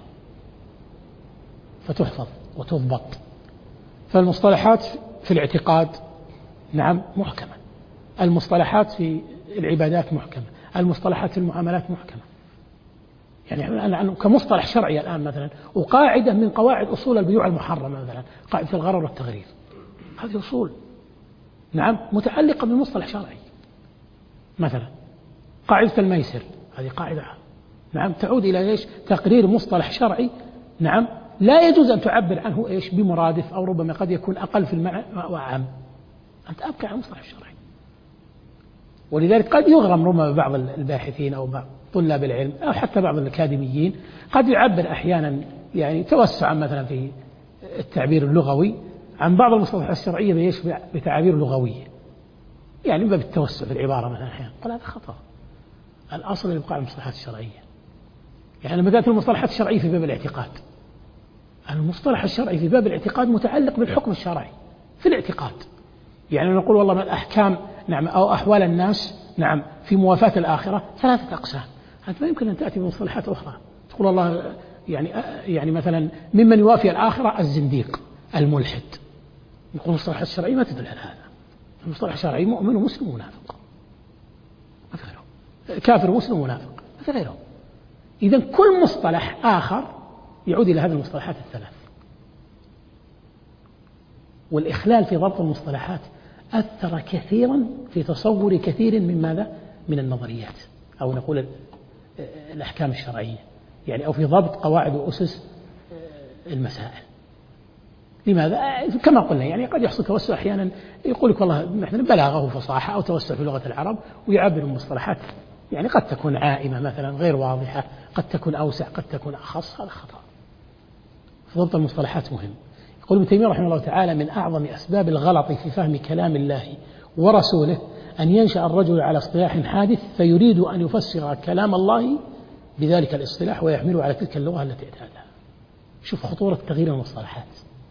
S1: فتحفظ وتضبط. فالمصطلحات في الاعتقاد نعم محكمة، المصطلحات في العبادات محكمة، المصطلحات في المعاملات محكمة. يعني أنا كمصطلح شرعي الآن مثلا، وقاعدة من قواعد أصول البيوع المحرمة مثلا، قاعدة الغرر والتغرير، هذه أصول نعم متعلقة بمصطلح شرعي. مثلا قاعدة الميسر، هذه قاعدة نعم تعود إلى إيش؟ تقرير مصطلح شرعي نعم لا يجوز أن تعبر عنه إيش؟ بمرادف، أو ربما قد يكون أقل في المعنى وأعم، أنت أبقى عن المصطلح الشرعي. ولذلك قد يغرم ربما بعض الباحثين أو بعض طلاب العلم أو حتى بعض الأكاديميين قد يعبر أحيانا يعني توسعا مثلا في التعبير اللغوي عن بعض المصطلحات الشرعية بإيش؟ بتعابير لغوية، يعني باب التوسع في العبارة مثلا أحيانا، قال هذا خطأ. الأصل الإبقاء على المصطلحات الشرعية. يعني لما تأتي المصطلحات الشرعية في باب الاعتقاد، المصطلح الشرعي في باب الاعتقاد متعلق بالحكم الشرعي في الاعتقاد. يعني نقول والله من الأحكام نعم أو أحوال الناس نعم في موافاة الآخرة 3 أقسام، أنت ما يمكن أن تأتي بمصطلحات أخرى تقول الله يعني مثلا ممن يوافي الآخرة الزنديق الملحد، يقول المصطلحات الشرعية ما تدل على هذا. المصطلح الشرعي مؤمن ومسلم ومنافق، ما في غيره، كافر ومسلم ومنافق، ما في غيره. إذن كل مصطلح آخر يعود إلى هذه المصطلحات ال3. والإخلال في ضبط المصطلحات أثر كثيرا في تصور كثير من ماذا؟ من النظريات أو نقول الأحكام الشرعية. يعني أو في ضبط قواعد وأسس المسائل. لماذا؟ كما قلنا يعني قد يحصل توسع أحيانا، يقول لك والله مثلا بلاغه فصاحة أو توسع في لغة العرب ويعبر المصطلحات يعني قد تكون عائمة مثلا غير واضحة، قد تكون أوسع، قد تكون أخص، هذا خطأ. ضبط المصطلحات مهم. يقول ابن تيمية رحمه الله تعالى: من أعظم أسباب الغلط في فهم كلام الله ورسوله أن ينشأ الرجل على اصطلاح حادث فيريد أن يفسر كلام الله بذلك الاصطلاح ويحمله على تلك اللغة التي اعتادها. شوف خطورة تغيير المصطلحات،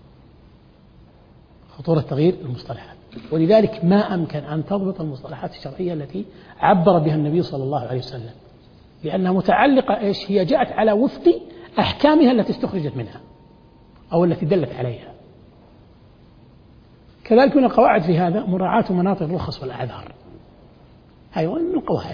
S1: خطورة تغيير المصطلحات. ولذلك ما أمكن أن تضبط المصطلحات الشرعية التي عبر بها النبي صلى الله عليه وسلم، لأنها متعلقة هي جاءت على وفق أحكامها التي استخرجت منها أو التي دلت عليها. كذلك من القواعد في هذا مراعاة مناط الرخص والأعذار، أيضا من القواعد.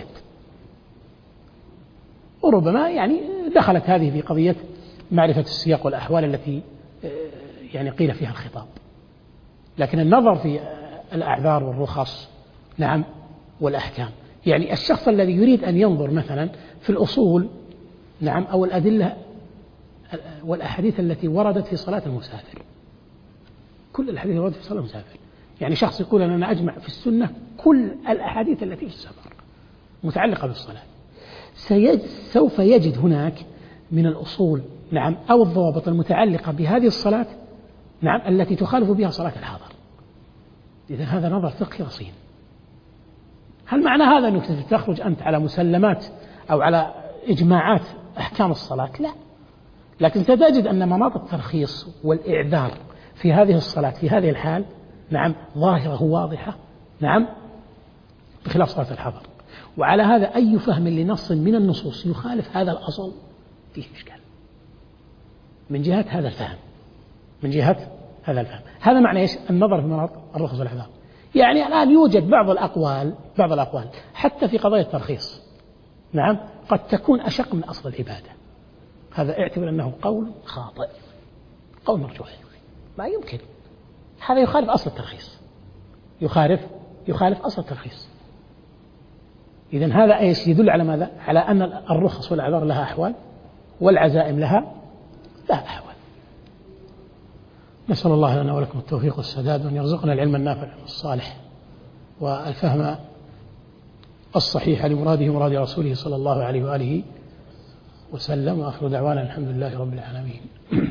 S1: وربما يعني دخلت هذه في قضية معرفة السياق والأحوال التي يعني قيل فيها الخطاب، لكن النظر في الأعذار والرخص نعم والأحكام. يعني الشخص الذي يريد أن ينظر مثلا في الأصول نعم أو الأدلة والأحاديث التي وردت في صلاة المسافر، كل الأحاديث التي وردت في صلاة المسافر، يعني شخص يقول أنا أجمع في السنة كل الأحاديث التي في السفر متعلقة بالصلاة، سوف يجد هناك من الأصول نعم أو الضوابط المتعلقة بهذه الصلاة نعم التي تخالف بها صلاة الحاضر. إذا هذا نظر فقهي رصين. هل معنى هذا أنك تخرج أنت على مسلمات أو على إجماعات أحكام الصلاة؟ لا، لكن ستجد أن مناط الترخيص والإعذار في هذه الصلاة في هذه الحال نعم ظاهرة واضحة نعم بخلاف صلاة الحضر. وعلى هذا أي فهم لنص من النصوص يخالف هذا الأصل فيه إشكال من جهة هذا الفهم، من جهة هذا الفهم. هذا معنى إيش؟ النظر في مناط الرخص والإعذار. يعني الآن يوجد بعض الأقوال حتى في قضايا الترخيص نعم قد تكون أشق من أصل العبادة، هذا اعتبر أنه قول خاطئ، قول مرجوح، ما يمكن، هذا يخالف أصل الترخيص، يخالف أصل الترخيص. إذن هذا إيش يدل على ماذا؟ على أن الرخص والأعذار لها أحوال والعزائم لها أحوال. نسأل الله لنا ولكم التوفيق والسداد، وأن يرزقنا العلم النافع الصالح والفهم الصحيح لمراده مراد رسوله صلى الله عليه وآله وسلم. وآخر دعوانا الحمد لله رب العالمين.